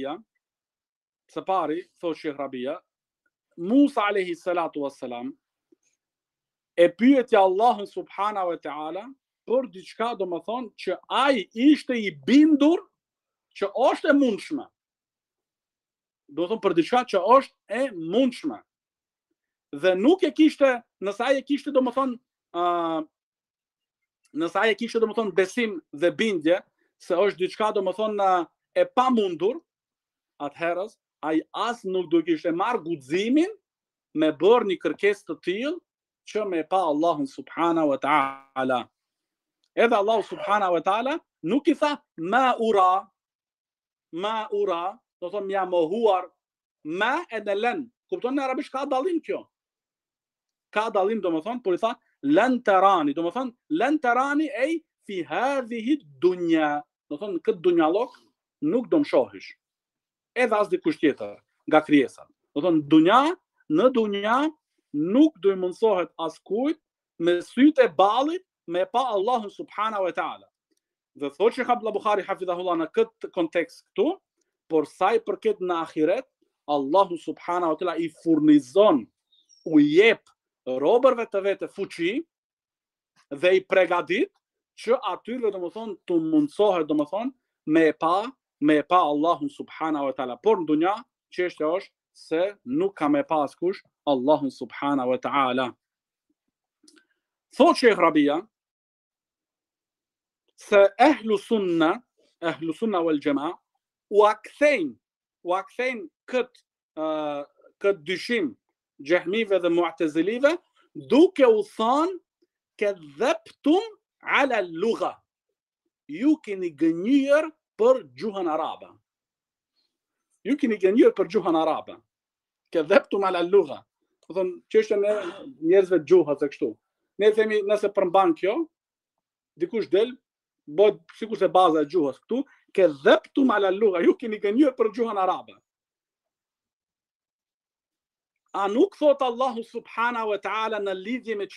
Sheikh Rabia, Musa alayhi salatu wassalam e pyeti Allahun subhanahu wa taala për diçka domethënë që ai ishte i bindur që është e mundshme. Do të thonë për diçka që është e mundshme. Dhe nuk e kishte, nëse ai e kishte domethënë besim dhe bindje se është diçka domethënë e pamundur, atëherës ai as nuk do kishte marrë guximin me bërë një kërkesë të tillë që me pa Allahun subhanahu wa taala. Edhe Allahu subhanahu wa taala nuk i tha ma ura, do të thonë jam mohuar, ma edhe len. Kupton në arabisht ka dallim kjo. Ka dallim domethënë, por i tha lan tarani, domethënë lan tarani ai fi hadhihi dunya. Do të thonë këtë dunjallok nuk do mshohesh. Edhe as dikush tjetër nga krijesa. Do thonë në dunja nuk do i mundsohet askujt me sytë e ballit me pa Allahun subhanahu wa taala. Dhe thotë Sheikh Abdullah Buhari hafidhahullah në këtë kontekst këtu, por sa i përket në ahiret, Allahu subhanahu wa taala i furnizon, u jep robërve të vetë fuqi dhe i përgatit që atyre domethënë të mundsohet domethënë me pa Allahun subhanahu wa taala. Por në dunja çështja është se nuk ka me pa askush Allahun subhanahu wa taala. Thotë Sheikh Rabia se ehlu sunna wal jamaa u akthejnë këtë dyshim Jahmive dhe Mu'tazilive duke u thënë kadhabtum ala lugha, ju keni gënjur për gjuhën arabe. Ju keni gënjur për gjuhën arabe. Kadhabtum ala lugha. Do thonë çështja e njerëzve gjuhës e kështu. Ne themi nëse përmban kjo, dikush del bëhet sikur se baza e gjuhës këtu, kadhabtum ala lugha, ju keni gënjur për gjuhën arabe. A nuk thot Allahu subhanahu wa taala në lidhje me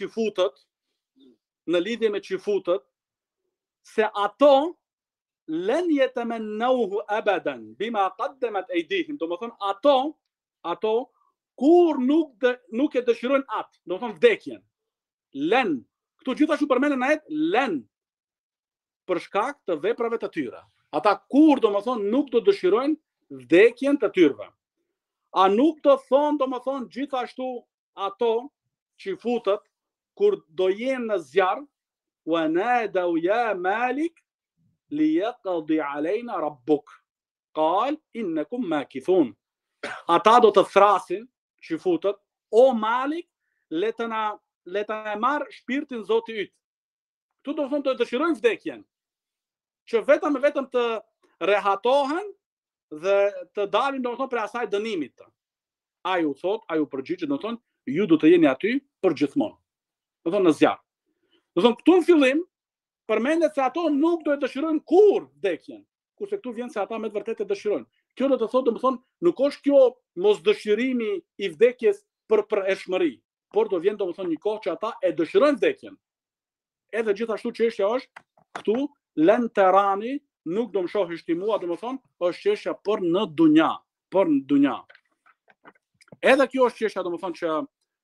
çifutët, se ato len yatamannahu abadan bima qaddamat aydihim, do të thonë ato kur nuk e dëshirojnë atë, do të thonë vdekjen. Len, këtu gjithashtu përmenden në ajet len për shkak të veprave të tyre. Ata kur do të thonë nuk do dëshirojnë vdekjen të tyre. A nuk do thonë do të thonë gjithashtu ato çifutët kur do jenë në zjarr, wa nadau ya malik liyaqdi alejna rabbuk, qal innakum makithun. Ata do të thrasin çifutët, o Malik, le të na marr shpirtin Zoti yt. Këtu do thonë të dëshirojnë vdekjen, që vetëm të rehatohen dhe të dalin do thonë për asaj dënimit. Ai u përgjigjet, do thonë ju do të jeni aty për gjithmonë. Do thonë në zjarr. Do thonë këtu në fillim përmendet se ato nuk do të dëshirojnë kur vdekjen, kurse këtu vjen se ata me të vërtetë dëshirojnë. Kjo do të thotë domethënë nuk është kjo mosdëshirimi i vdekjes për ershmëri, por do vjen domethënë një kohë që ata e dëshirojnë vdekjen. Edhe gjithashtu çështja është këtu len terani nuk do mshohesh ti mua, domethënë është çështja për në dunja, Edhe kjo është çështja domethënë që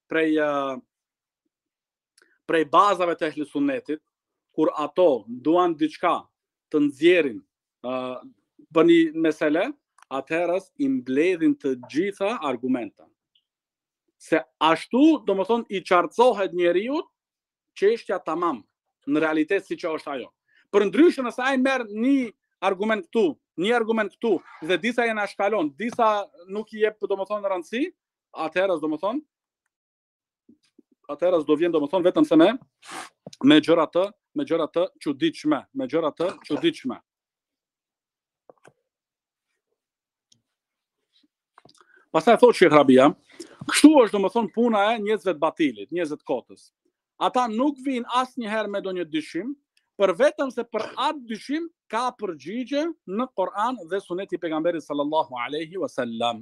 prej bazave të ehli sunnetit, kur ato duan diçka të nxjerrin për një mesele, atëherës i mbledhin të gjitha argumenta. Se ashtu domethënë i qartësohet njeriu çështja tamam, në realitet siç është ajo. Përndryshe nëse ai merr një argument këtu dhe disa janë shkalon, disa nuk i jep domethënë rëndësi, atëherës do vjen domethënë vetëm se me gjëra të çuditshme, Pastaj thotë Sheikh Rabia, kështu është domethënë puna e njerëzve të batilit, njerëzve të kotës. Ata nuk vijnë asnjëherë me ndonjë dyshim, për vetëm se për atë dyshim ka përgjigje në Kur'an dhe Suneti i pejgamberit sallallahu alaihi wasallam.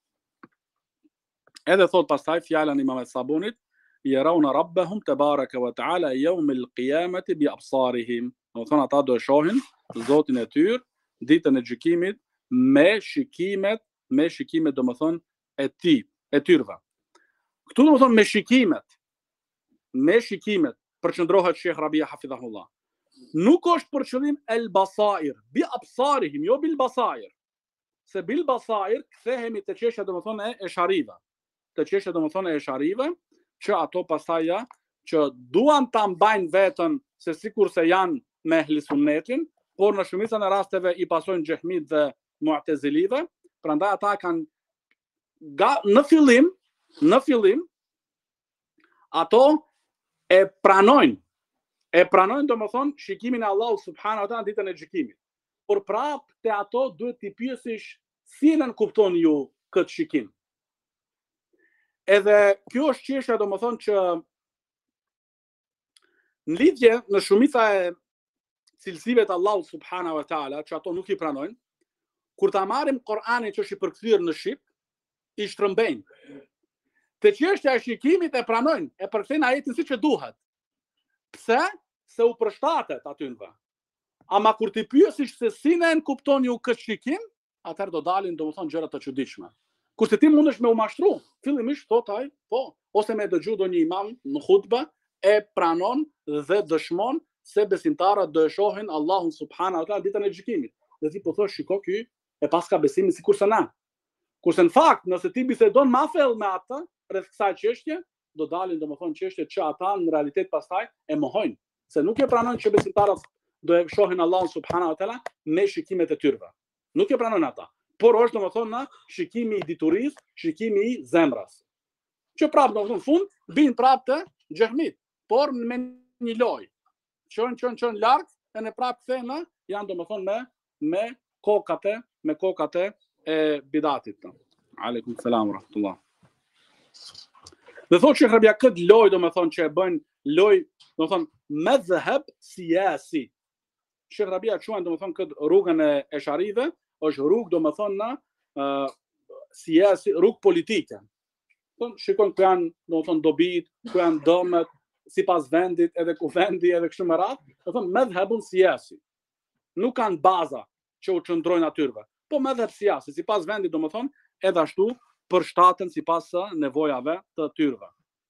Edhe thot pastaj fjalën e Imam Sabunit, yarawna rabbahum tabaraka wa taala yawm al-qiyamati bi absarihim. Do thonë ata do e shohin Zotin e tyre ditën e gjykimit me shikimet domethënë e tyrve. Këtu domethënë me shikimet përqendrohet Sheikh Rabia hafidhahullah. Nuk është për qëllim el basair, bi absarihim, jo bil basair. Se bil basair kthehemi te çështja domethënë e esharive. Që ato pastaj që duan ta mbajnë veten se sikur se janë me ehli sunnetin, por në shumicën e rasteve i pasojnë Jahmit dhe Mu'tazilive, prandaj ata kanë në fillim ato e pranojnë domethënë shikimin e Allahut subhanahu wa taala ditën e gjykimit. Por prapë te ato duhet t'i pyesish si e kuptoni ju këtë shikim. Edhe kjo është çështja domethënë që në lidhje në shumica e cilësive të Allahut subhanahu wa taala, që ato nuk i pranojnë, kur ta marrim Kur'anin që është i përkthyer në shqip, i shtrëmbejnë. Te çështja e shikimit e pranojnë, e përkthejnë ajetin siç e duhet. Pse? Se u përshtatet atynve. Ama kur ti pyesish se si ne kupton ju këtë shikim, atëherë do dalin domethënë gjëra të çuditshme. Kurse ti mundesh me u mashtru, fillimisht thot ai, po, ose me dëgju do një imam në hutbë e pranon dhe dëshmon se besimtarët do e shohin Allahun subhanahu wa taala ditën e gjykimit. Dhe ti po thosh, shiko, ky e pas ka besimin sikurse na. Kurse në fakt, nëse ti bisedon më thellë me ata rreth kësaj çështje, do dalin domethënë çështje që ata në realitet pastaj e mohojnë, se nuk e pranojnë që besimtarët do e shohin Allahun subhanahu wa taala me shikimet e tyre. Nuk e pranojnë ata. Por është domethënë na shikimi i diturisë, shikimi i zemrës. Që prapë domethënë fund bin prapë të xehmit, por me një lojë. Çon larg e ne prapë kthehen janë domethënë me kokat e bidatit. Aleikum selam wa rahmatullah. Dhe thotë Sheikh Rabia këtë lojë domethënë që e bëjnë lojë domethënë madhhab siyasi. Sheikh Rabia quajnë domethënë këtë rrugën e sharive, është rrugë domethënë siyasi, rrugë politike. Shikon ku janë domethënë dobit, ku janë dëmet, sipas vendit, edhe ku vendi, edhe kështu me radhë, domethënë madhhabun siyasi. Nuk kanë baza që u çndrojnë atyrve. Po madhhab siyasi, sipas vendit domethënë, edhe ashtu përshtaten sipas nevojave të tyre.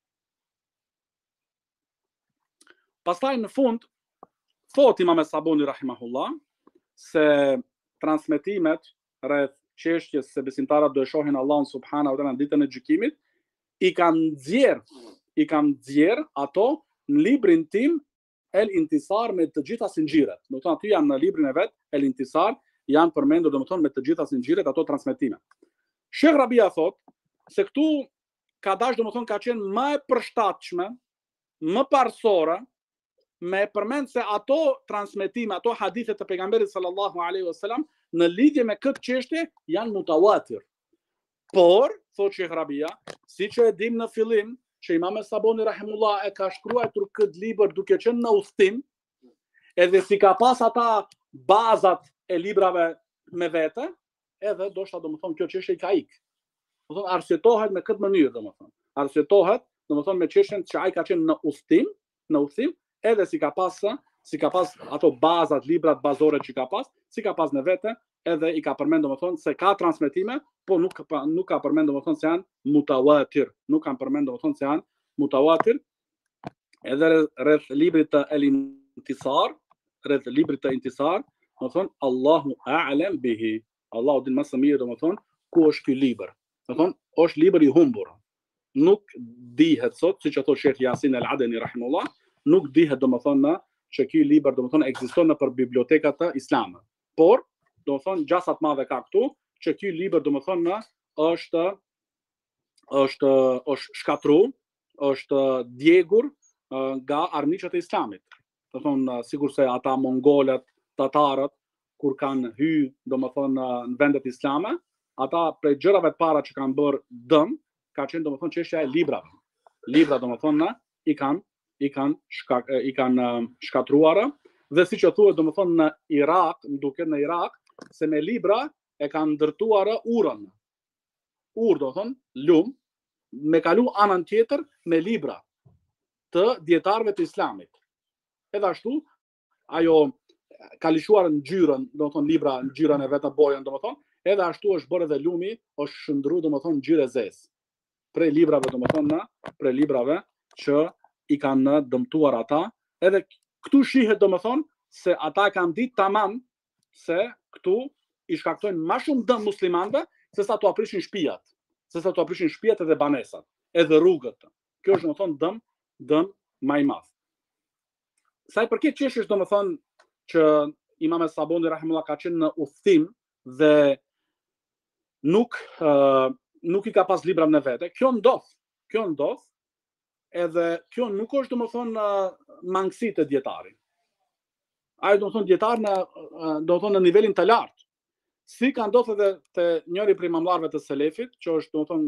Pastaj në fund thot Imam Sabuni rahimahullah se transmetimet rreth çështjes se besimtarët do e shohin Allahun subhanahu wa taala ditën e gjykimit i kanë nxjerr ato në librin tim El Intisar me të gjitha sinxhiret. Do të thonë aty janë në librin e vet El Intisar, janë përmendur domethënë me të gjitha sinxhiret ato transmetime. Sheikh Rabia thot se këtu ka dash domethënë ka qenë më e përshtatshme, më parsorë me përmend se ato transmetime, ato hadithe të pejgamberit sallallahu alaihi wasallam në lidhje me këtë çështje janë mutawatir. Por, thot Sheikh Rabia, siç e dim në fillim, që Imam Sabuni rahimullah e ka shkruar këtë libër duke qenë në udhtim, edhe si ka pas ata bazat e librave me vete, edhe doshta domethënë kjo çështje i ka ik. Domethënë arsyetohet me këtë mënyrë domethënë. Arsyetohet domethënë me çështjen që ai ka qenë në udhtim, edhe si ka pas ato bazat, librat bazore që ka pas, si ka pas në vete, edhe i ka përmend domethënë se ka transmetime, po nuk ka përmend domethënë se janë mutawatir. Nuk kanë përmend domethënë se janë mutawatir. Edhe rreth librit të El Intisar, domethënë Allahu a'lam bihi. Allahu din më së miri domethënë ku është ky libër. Domethënë është libër i humbur. Nuk dihet sot, siç e thotë Sheikh Yasin Al-Adeni rahimullah, nuk dihet domethënë që ky libër domethënë ekziston nëpër bibliotekat të islame. Por domethënë gjasat madhe ka këtu që ky libër domethënë është shkatruar, është djegur nga armiqët e islamit. Domethënë sigurisht se ata mongolët, tatarët kur kanë hyrë domethënë në vendet islame, ata prej gjërave të para që kanë bërë dëm ka qenë domethënë çështja e librave. Libra domethënë i kanë shkatruar dhe siç e thuhet domethënë në Irak, më duket në Irak, se me libra e kanë ndërtuar urën. Urë domethënë lum, me kalu anën tjetër me libra të dietarëve të islamit. Edhe ashtu ajo ka lishuar në ngjyrën, domethënë libra në ngjyrën e vetë bojën domethënë, edhe ashtu është bërë edhe lumi, është shndruar domethënë ngjyrë zezë. Prej librave që i kanë dëmtuar ata, edhe këtu shihet domethënë se ata kanë ditë tamam se këtu i shkaktojnë më shumë dëm muslimanëve se sa tu aprishin shtëpiat, edhe banesat, edhe rrugët. Kjo është domethënë dëm më i madh. Sa i përket çështjes domethënë që Imam Sabuni rahimullah ka qenë në udhtim dhe nuk i ka pas libra në vete, kjo ndodh, edhe kjo nuk është domethënë mangësi të dietarit. Ai domethënë dietar në nivelin të lartë. Si ka ndodhur edhe te njëri prej imamlarëve të selefit, që është domethënë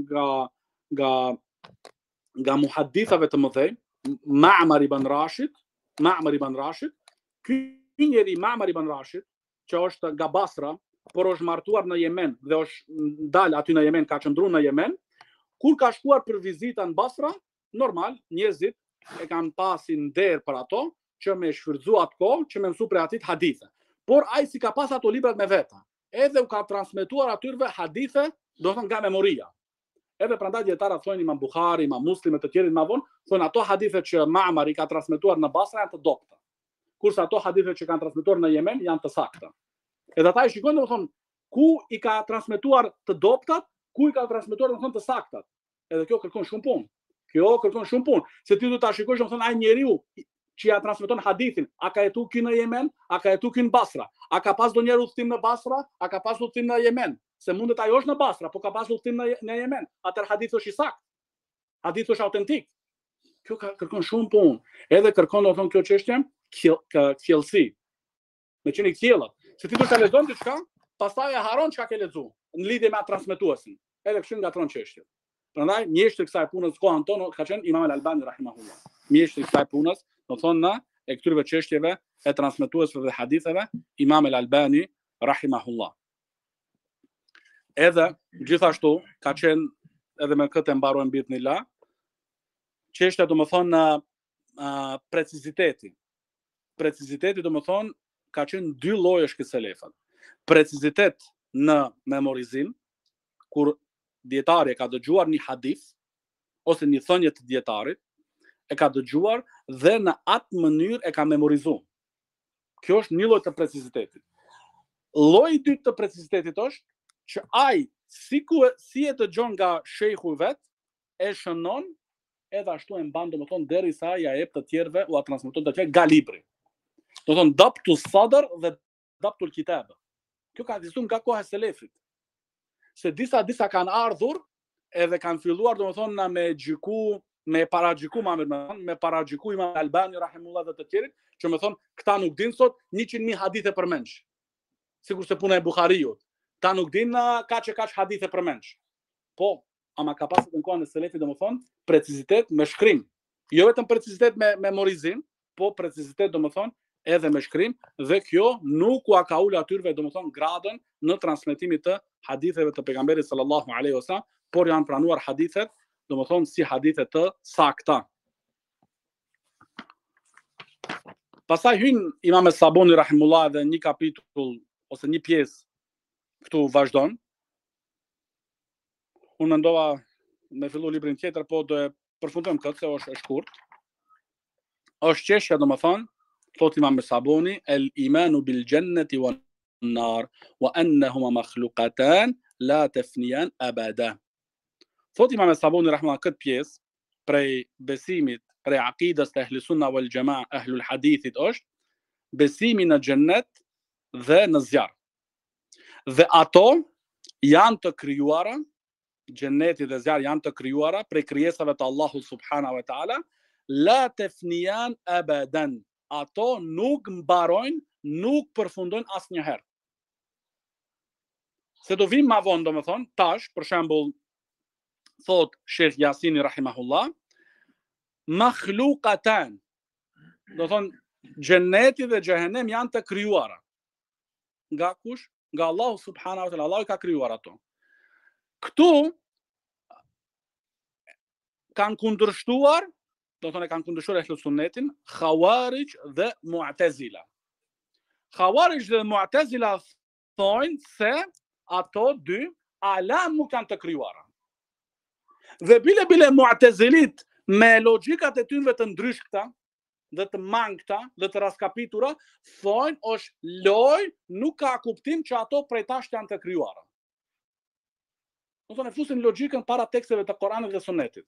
nga muhaddithave të mëdhenj, Ma'mar ibn Rashid, ky njeri Ma'mar ibn Rashid, që është nga Basra, por është martuar në Yemen dhe është dalë aty në Yemen, ka qëndruar në Yemen, kur ka shkuar për vizita në Basra, normal, njerëzit e kanë pasin nder për ato, që me shfrytzu atë kohë, që me mësu për atit hadithe. Por ai si ka pas ato librat me veta, edhe u ka transmetuar atyrve hadithe, do të thonë nga memoria. Edhe prandaj dietarët thonë Imam Buhari, Imam Muslimi të tjerë më vonë, thonë ato hadithe që Ma'mar i ka transmetuar në Basra janë të dobta. Kurse ato hadithe që kanë transmetuar në Yemen janë të sakta. Edhe ata i shikojnë domethënë ku i ka transmetuar të dobtat, ku i ka transmetuar domethënë të saktat. Edhe kjo kërkon shumë punë. Kjo kërkon shumë punë. Se ti duhet ta shikosh domethënë ai njeriu që ja transmeton hadithin, a ka jetu ky në Yemen, a ka jetu ky në Basra, a ka pas ndonjëherë udhtim në Basra, a ka pas udhtim në Yemen, se mundet ajo është në Basra, po ka pas udhtim në Yemen, atëherë hadithi është i saktë. Hadithi është autentik. Kjo kërkon shumë punë. Edhe kërkon domethënë kjo çështje kthjellësi. Me qenë kthjellët. Se ti duhet ta lexon diçka, pastaj e haron çka ke lexuar në lidhje me atë transmetuesin. Edhe kështu ngatron çështjen. Prandaj mjeshtri i kësaj punës kohën tonë ka qenë Imam al-Albani rahimahullah. Mjeshtri i kësaj punës, do thonë na e këtyre çështjeve e transmetuesve dhe haditheve, Imam al-Albani rahimahullah. Edhe gjithashtu ka qenë edhe me këtë mbarojmë bitnillah, çështja do të thonë preciziteti. Preciziteti do të thonë ka qenë dy llojesh këtë selefat. Precizitet në memorizim, kur dietari ka dëgjuar një hadith ose një thënie të dietarit, e ka dëgjuar dhe në atë mënyrë e ka memorizuar. Kjo është një lloj të precizitetit. Lloji i dytë të precizitetit është që ai si e dëgjon nga shejhu vet, e shënon edhe ashtu e mban domethënë derisa ja jep të tjerëve u transmeton të tjerë nga libri. Do thonë dabtu sadr dhe dabtu kitab. Kjo ka ekzistuar nga koha e selefit. Se disa kanë ardhur edhe kanë filluar domethënë me gjyku, me paragjyku me paragjyku Imam Albani rahimullah dhe të tjerët, që më thonë këta nuk din sot 100.000 hadithe përmendsh. Sikurse puna e Buhariut. Ta nuk din kaç hadithe përmendsh. Po, ama ka pasur në kohën e selefit domethënë precizitet me shkrim. Jo vetëm precizitet me memorizim, po precizitet domethënë edhe me shkrim, dhe kjo nuk u ka ulë atyrve domethënë gradën në transmetimin të haditheve të pejgamberit sallallahu alaihi wasallam, por janë pranuar hadithet domethënë si hadithe të sakta. Pastaj hyn Imam Sabuni rahimullah dhe një kapitull ose një pjesë këtu vazhdon. Unë mendova me fillu librin tjetër, po do e përfundojmë këtë, se është e shkurt. Është çështja domethënë, thot Imam Sabuni, el imanu bil jannati wan nar wa annahuma makhluqatan la tafniyan abada. Thot Imam Sabuni rahimahullah këtë pjesë prej besimit, prej aqidës të ehli sunna wal jamaa, ahlul hadithit është besimi në xhennet dhe në zjarr. Dhe ato janë të krijuara, xhenneti dhe zjarri janë të krijuara prej krijesave të Allahut subhanahu wa taala, la tafniyan abadan. Ato nuk mbarojnë, nuk përfundojnë asnjëherë. Se do vim ma vonë, domethënë, tash, për shembull, thot Sheikh Yasini rahimahullah, makhluqatan. Do thonë, xheneti dhe xhehenem janë të krijuara. Nga kush? Nga Allahu subhanahu wa taala. Allahu ka krijuar ato. Këtu kanë kundërshtuar, do thonë kanë kundërshtuar ehlu sunnetin, Khawarij dhe Mu'tazila. Khawarij dhe Mu'tazila thonë se ato dy ala nuk kanë të krijuara. Dhe bile Mu'tazilit me logjikat e tyre të ndryshkta dhe të mangta dhe të raskapitura thonë është loj, nuk ka kuptim që ato prej tash janë të krijuara. Do thonë fusin logjikën para teksteve të Kuranit dhe Sunetit.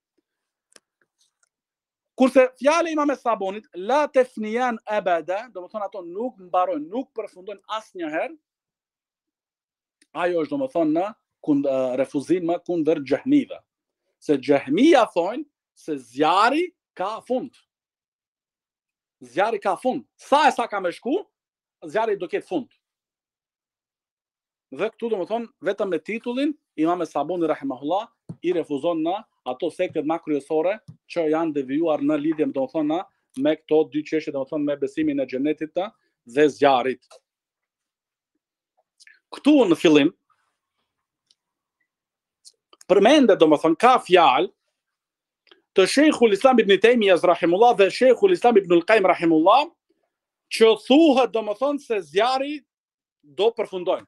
Kurse fjala e Imam Sabonit, la tafniyan abada, do të thonë ato nuk mbarojnë, nuk përfundojnë asnjëherë. Ajo është domethënë në refuzim kundër Xehmive. Se Xehmia thonë se zjarri ka fund. Zjarri ka fund. Sa ka me shku, zjarri do ketë fund. Dhe këtu domethënë vetëm me titullin Imam Saboni rahimahullah i refuzon në ato sektet më kryesore që janë devijuar në lidhje domethënë me këto dy çështje, domethënë me besimin e xhenetit dhe zjarrit. këtu në fillim përmendet domethënë ka fjalë të Sheikhul Islam ibn Taymiyah rahimullah dhe Sheikhul Islam ibn al-Qayyim rahimullah që thuhet domethënë se zjarri do përfundojnë.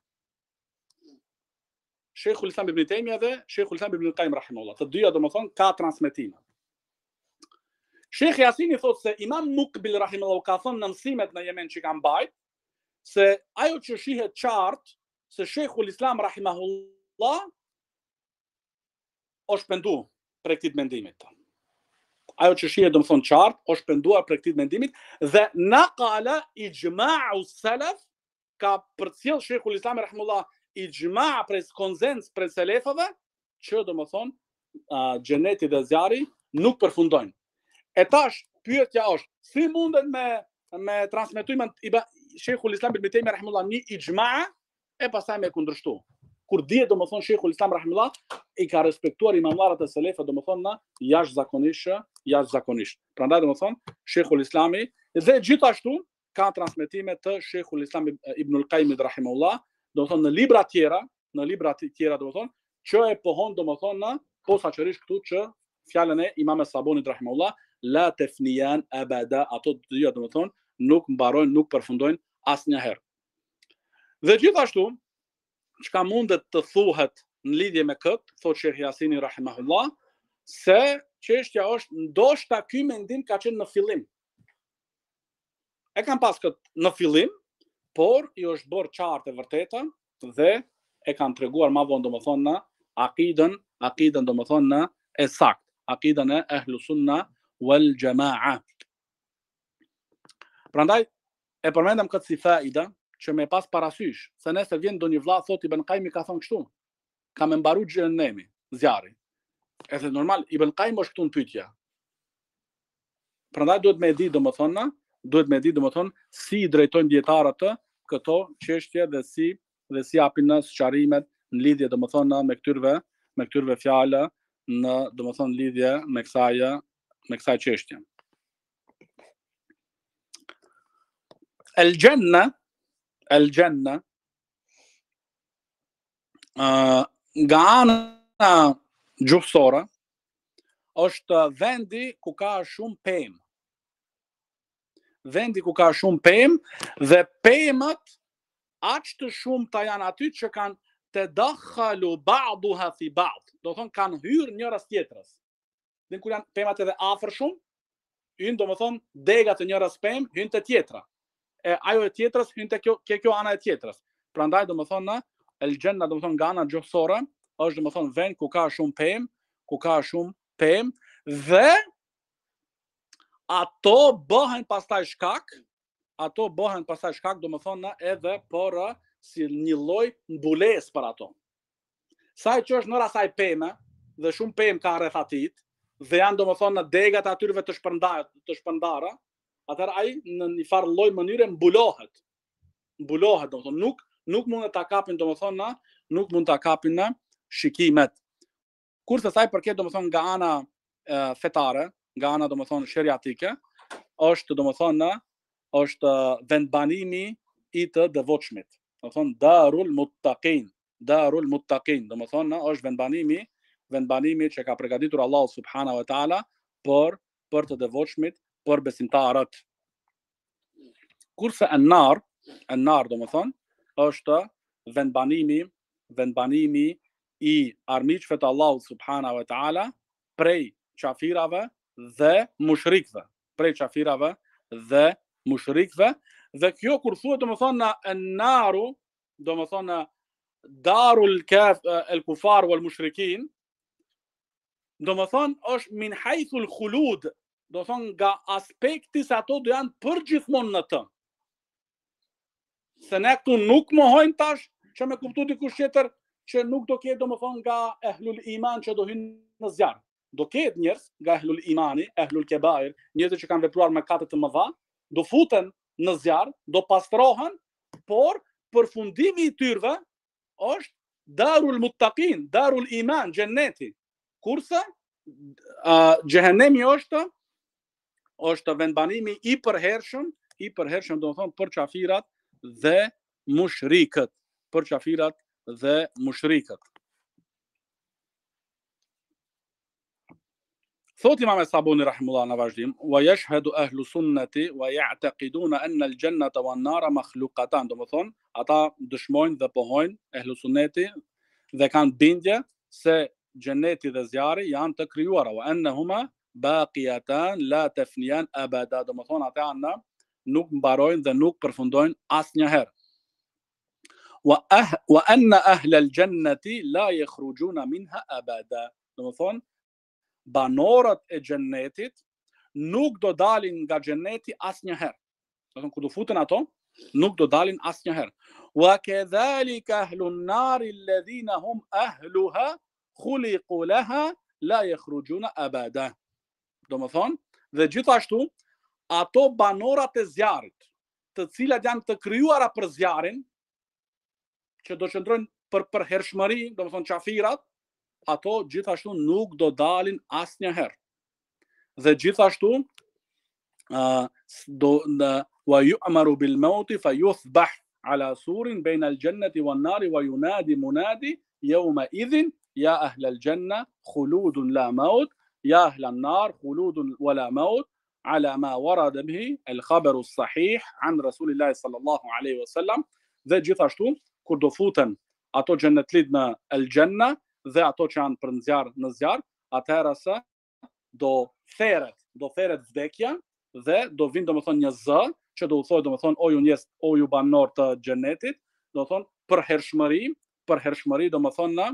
Sheikhul Islam ibn Taymiyah dhe Sheikhul Islam ibn al-Qayyim rahimullah, të dyja domethënë ka transmetime. Sheikh Jasini thotë se Imam Muqbil rahimullah ka thënë në mësimet në Yemen që kanë bajt se ajo që shihet qartë se Sheikhul Islam rahimahullah është penduar për këtë mendimit. Ajo që shihet domethënë qartë është penduar për këtë mendimit dhe naqala ijma'u salaf ka përcjell Sheikhul Islam rahimahullah ijma' për konsens për selefëve që domethënë xheneti dhe zjarri nuk përfundojnë. E tash pyetja është, si mundet me transmetimin Sheikhul Islam ibn Taymiyah rahimahullah një ijma' e pastaj me kundërshtu. Kur dihet domethënë Sheikhul Islam rahimahullah i ka respektuar imamlarët e selefëve domethënë jashtëzakonisht. Prandaj domethënë Sheikhul Islami dhe gjithashtu ka transmetime të Sheikhul Islam ibn al-Qayyim rahimahullah, domethënë në libra të tjera domethënë që e pohon domethënë posaçërisht këtu që fjalën e Imam Sabonit rahimahullah la tefniyan abada, ato të dyja domethënë nuk mbarojnë, nuk përfundojnë asnjëherë. Dhe gjithashtu, çka mundet të thuhet në lidhje me këtë, thotë Sheikh Jasini rahimahullah, se çështja është ndoshta ky mendim ka qenë në fillim. E kam pas këtë në fillim, por i është bërë qartë e vërteta dhe e kanë treguar më vonë domethënë në akiden domethënë në e sakt, akiden e Ahlus Sunna wal Jamaa. Prandaj e përmendëm këtë si faida që me pas parasysh, se nesër vjen ndonjë vlla thotë Ibn Qayyim ka thënë kështu, ka më mbaru xhenemi, zjarri. Edhe normal Ibn Qayyim është këtu në pyetje. Prandaj duhet me di domethënë si drejtojnë dietarët të këto çështje dhe si japin në sqarimet në lidhje domethënë me këtyre fjalë në domethënë lidhje me kësaj çështje. El Janna nga ana gjuhësore është vendi ku ka shumë pemë. Dhe pemët aq të shumta janë aty që kanë tadakhalu ba'duha fi ba'd. Do thonë kanë hyrë njëras tjetrës. Dhe kur janë pemat edhe afër shumë, hyn domethënë degat e njëras pemë hyn te tjetra. E ajo e tjetrës hyn te kjo ana e tjetrës. Prandaj domethënë El Janna domethënë nga ana gjuhësore është domethënë vend ku ka shumë pemë, dhe ato bëhen pastaj shkak domethënë edhe për si një lloj mbulesë për ato. Sa që është nëra saj pemë dhe shumë pemë ka rreth atit dhe janë domethënë degat atyre të shpërndara, atëherë ai në një farë lloj mënyre mbulohet domethënë nuk mund ta kapin domethënë nuk mund ta kapin në shikimet. Kurse sa i përket domethënë nga ana fetare, nga ana domethënë sheriatike, është domethënë është vendbanimi i të devotshmit. Domethënë Darul Muttaqin, domethënë është vendbanimi që ka përgatitur Allahu subhanahu wa taala për të devotshmit, për besimtarët. Kurse an-nar domethënë është vendbanimi i armiqve të Allahut subhanahu wa taala prej qafirave dhe mushrikëve, dhe kjo kur thuhet domethënë an-naru, domethënë darul el-kufar wal mushrikin, domethënë është min haythul khulud, domethënë nga aspekti se ato do janë përgjithmonë në të. Se ne këtu nuk mohojmë tash që me kuptu dikush tjetër që nuk do ketë domethënë nga ehlul iman që do hynë në zjarr. Do ketë njerëz nga ehlul imani, ehlul kebair, njerëz që kanë vepruar mëkate të mëdha, do futen në zjarr, do pastrohen, por përfundimi i tyre është darul muttaqin, darul iman, xheneti. Kurse xhehenemi është vendbanimi i përhershëm domethënë për qafirat dhe mushrikët. për qafirat dhe mushrikët. Thot Imam Sabuni rahimullah në vazhdim, wa yashhadu ahlu sunnati wa ya'taqiduna anna al-jannata wan-nara makhluqatan. Do të thonë, ata dëshmojnë dhe pohojnë ahlu sunneti dhe kanë bindje se xheneti dhe zjarri janë të krijuara, wa annahuma baqiyatan la tafniyan abada. Do të thonë, ata janë nuk mbarojnë dhe nuk përfundojnë asnjëherë. Wa anna ahla al-jannati la yakhrujuna minha abada. Do të thonë, banorët e xhennetit nuk do dalin nga xhenneti asnjëherë. Do të thonë, ku do futen ato, nuk do dalin asnjëherë. Wa kadhalika ahlun nar alladhina hum ahluha khuliqu laha la yakhrujuna abada. Do të thonë, dhe gjithashtu ato banorat e zjarrit, të cilat janë të krijuara për zjarrin, që do qëndrojnë për hershmëri, do të thonë qafirat, ato gjithashtu nuk do dalin asnjëherë. Dhe gjithashtu wa yu'maru bil mauti fa yuthbah ala surin bayna al jannati wan nari wa yunadi munadi yawma idhin ya ahla al janna khuludun la maut ya ahla an nar khuludun wala maut ala ma warada bihi al khabar as sahih an rasulillah sallallahu alaihi wasallam. Dhe gjithashtu kur do futen ato xhennetlid në al janna dhe ato që janë për në zjarr, atëherë se do theret vdekja dhe do vinë domethënë një zë që do u thojë domethënë o ju njerëz, o ju banor të xhenetit, domethënë për hershmëri domethënë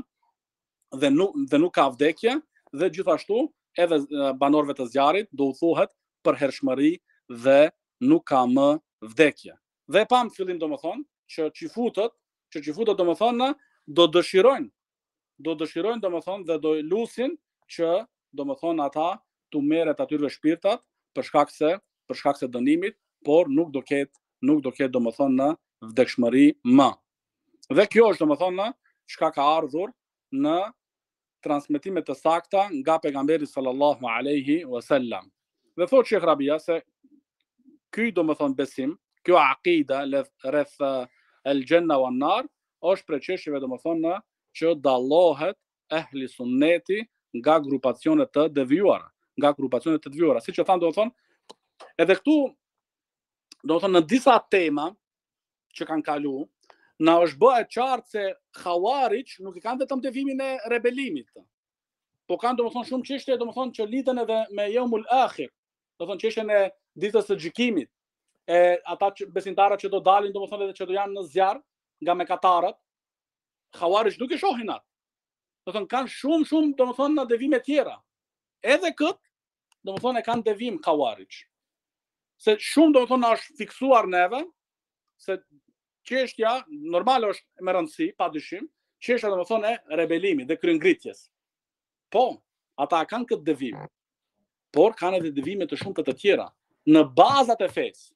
dhe nuk ka vdekje, dhe gjithashtu edhe banorëve të zjarrit do u thuhet për hershmëri dhe nuk ka më vdekje. Dhe pam fillim domethënë që çifutët domethënë do dëshirojnë domethënë dhe do lusin që domethënë ata tu merret atyre shpirtat për shkak se dënimit, por nuk do ketë domethënë vdekshmëri më. Dhe kjo është domethënë çka ka ardhur në transmetime të sakta nga pejgamberi sallallahu alaihi wasallam. Dhe thotë Sheikh Rabia se ky domethënë besim, kjo aqida rreth el-janna wan nar është për çështjeve domethënë që dallohet ehli sunneti nga grupacionet të devijuara, siç e thamë domethënë, edhe këtu domethënë në disa tema që kanë kalu, na është bërë qartë se Khawarij nuk i kanë vetëm devimin e rebelimit, po kanë domethënë shumë çështje domethënë që lidhen edhe me Yawmul Akhir, domethënë çështjen e ditës së gjykimit, e ata besimtarët që do dalin domethënë edhe që do janë në zjarr nga mëkatarët, Khawarij nuk e shohin atë. Domethënë kanë shumë domethënë në devime tjera. Edhe këtë domethënë e kanë devim Khawarij. Se shumë domethënë është fiksuar neve se çështja normale është me rëndësi, padyshim, çështja domethënë e rebelimit dhe kryengritjes. Po, ata kanë këtë devim. Por kanë edhe devime të shumta të tjera në bazat e fesë,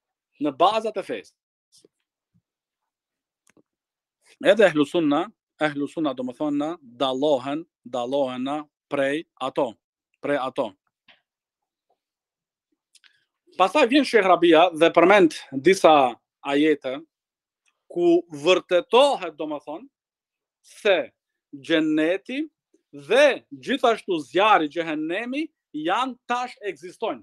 Edhe ehlu sunna domethënë dallohen prej ato. Pastaj vjen Sheikh Rabia dhe përmend disa ajete ku vërtetohet domethënë se xheneti dhe gjithashtu zjarri xhehenemi janë tash ekzistojnë.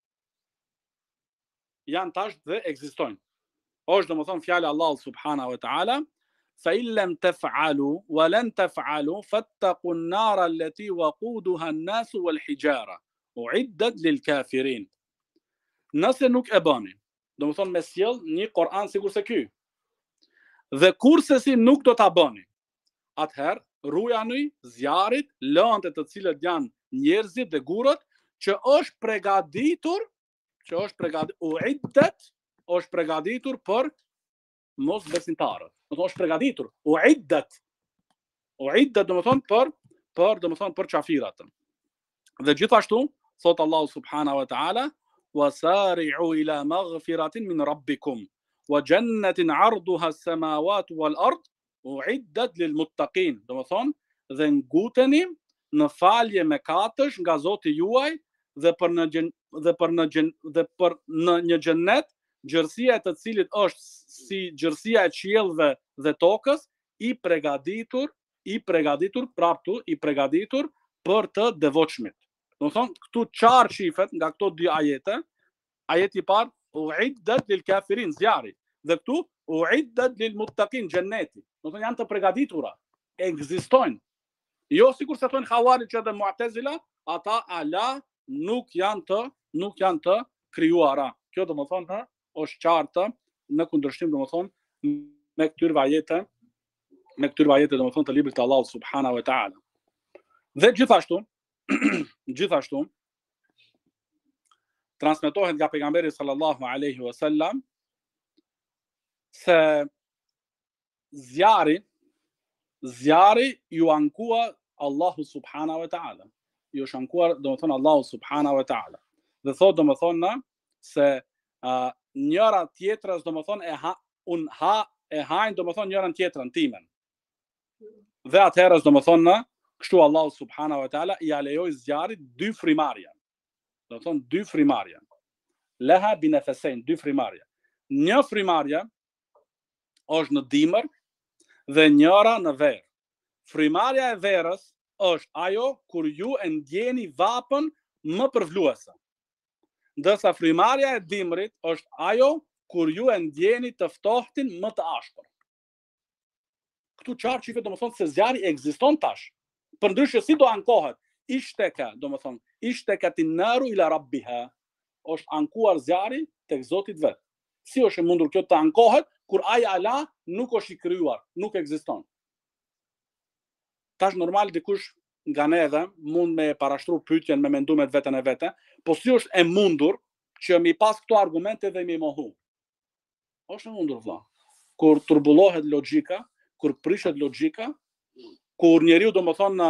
Është domethënë fjala Allah subhanahu wa taala, fa in lam taf'alu wa lan taf'alu fattaqu an-nar allati waquduha an-nas wal hijara u'iddat lil kafirin. Nëse nuk e bëni, domethënë me sjell një Kur'an sikur se ky, dhe kurse si nuk do ta bëni, atëherë rujani zjarrit, lëndët të cilët janë njerëzit dhe gurët, që është përgatitur për mos besimtarët. Domethënë është përgatitur, uiddat domethënë për qafirat. Dhe gjithashtu thot Allahu subhanahu wa taala, wasari'u ila maghfiratin min rabbikum wa jannatin 'arduha as-samawati wal ard uiddat lil muttaqin. Domethënë dhe nguteni në falje mëkatësh nga Zoti juaj dhe për në një xhennet, gjërësia e të cilit është si gjërësia e qiellëve dhe tokës, i përgatitur për të devotshmit. Do të thonë këtu çfarë shifet nga këto dy ajete? Ajeti i parë uiddat lil kafirin zjarri, dhe këtu uiddat lil muttaqin jannati. Do të thonë janë të përgatitura, ekzistojnë. Jo sikur se thonë Hawarit që dhe Mu'tazila, ata ala nuk janë të krijuara. Kjo do të thonë është qartë në kundërshtim do të thonë me këtyre ajete do të thonë të librit të Allahut subhanahu wa taala. Dhe gjithashtu transmetohet nga pejgamberi sallallahu alaihi wasallam se zjarri ju ankua Allahu subhanahu wa taala. Ju ankuar do të thonë Allahu subhanahu wa taala. Dhe thotë do të thonë se njëra tjetrës do të thonë e hajnë do të thonë njëra tjetrën timen. Dhe atëherës do të thonë kështu Allahu subhanahu wa taala i alejoi zjarrit dy frimarje. Do të thonë dy frimarje. Leha binafsain, dy frimarje. Një frimarje është në dimër dhe njëra në verë. Frimarja e verës është ajo kur ju e ndjeni vapën më përvluese. Ndërsa frimarja e dimrit është ajo kur ju e ndjeni të ftohtin më të ashpër. Këtu qartë çife do të thonë se zjarri ekziston tash. Përndryshe si do ankohet? Ishteka, do të thonë, ishteka tin-naru ila rabbiha. Është ankuar zjarri tek Zoti i vet. Si është e mundur kjo të ankohet kur ai ala nuk është i krijuar, nuk ekziston? Tash normal dikush nga neve mund me parashtru pyetjen me mendumet veten e vete, po si është e mundur që mi pas këto argumente dhe mi mohu? Është e mundur vëlla. Kur turbullohet logjika, kur prishet logjika, kur njeriu domethënë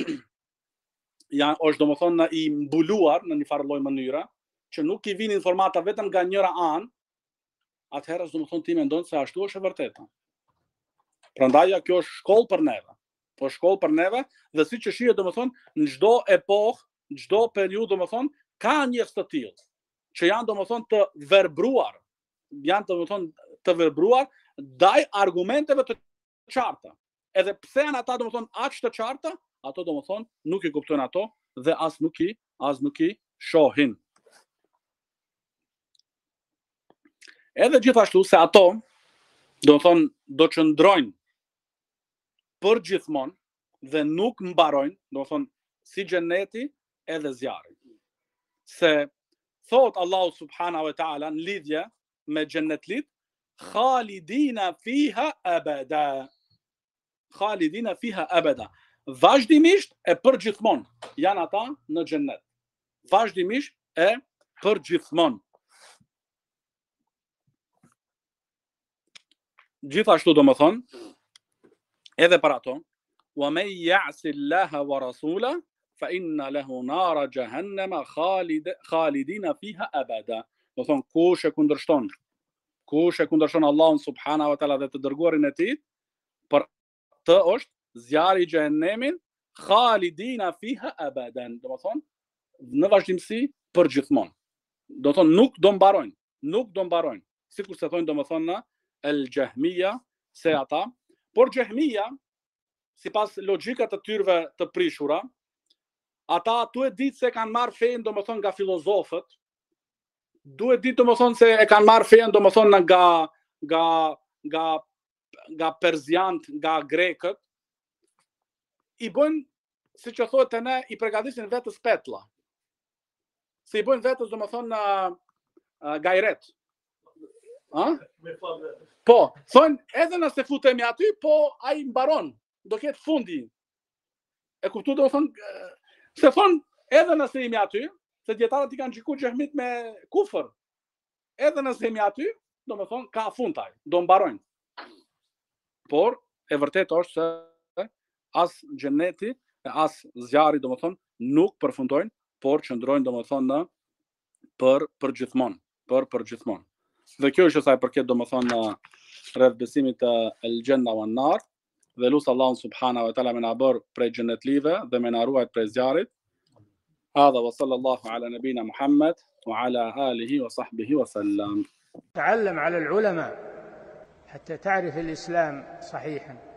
është domethënë i mbuluar në një farë lloj mënyre, që nuk i vijnë informata vetëm nga njëra anë, atëherë domethënë ti mendon se ashtu është e vërteta. Prandaj kjo është shkollë për neve. Po shkollë për neve dhe siç e shihet domethënë në çdo epohë, çdo periudhë domethënë ka njerëz të tillë që janë domethënë të verbruar, ndaj argumenteve të qarta. Edhe pse janë ata domethënë aq të qarta, ato domethënë nuk i kuptojnë ato dhe as nuk i shohin. Edhe gjithashtu se ato domethënë do qëndrojnë përgjithmonë dhe nuk mbarojnë, domethënë si xheneti edhe zjarri. Se thot Allahu subhanahu wa taala në lidhje me xhenetlit, khalidina fiha abada. Khalidina fiha abada. Vazhdimisht e përgjithmonë janë ata në xhenet. Vazhdimisht e përgjithmonë. Gjithashtu domethënë edhe për ato, wa man ya'si Allaha wa rasula fa inna lahu nara jahannama khalidina fiha abada. Do thon kush e kundërshton Allahun subhanahu wa taala dhe të dërguarin e tij, për të është zjarri i xhenemin khalidina fiha abadan. Do thon në vazhdimsi për gjithmonë. Do thon nuk do mbarojnë. Sikur se thonë domethënë el Jahmiya se ata. Por Jahmiya, sipas logjikat të tyre të prishura, ata duhet ditë se kanë marrë fen domethënë nga filozofët, duhet ditë domethënë se e kanë marrë fen domethënë nga perziant, nga grekët, i bën siç e thotë ne i përgatisin vetës petlla. Se i bën vetës domethënë gajret. Po, thonë edhe nëse futemi aty, po ai mbaron, do ketë fundi. E kuptu do thonë, se thonë edhe nëse jemi aty, se dietarët i kanë xhiku xehmit me kufër. Edhe nëse jemi aty, do me thonë ka fund ai, do mbarojnë. Por e vërtetë është se as xheneti e as zjarri do me thonë nuk përfundojnë, por qëndrojnë do me thonë për përgjithmonë. Dhe kjo është sa i përket domethënë rreth besimit të el Janna wan Nar, dhe lut Allahun subhanahu wa taala me na bër prej xhenetlive dhe me na ruajt prej zjarrit. Hadha wa sallallahu ala nabina Muhammad wa ala alihi wa sahbihi wa sallam. تعلم على العلماء حتى تعرف الإسلام صحيحا.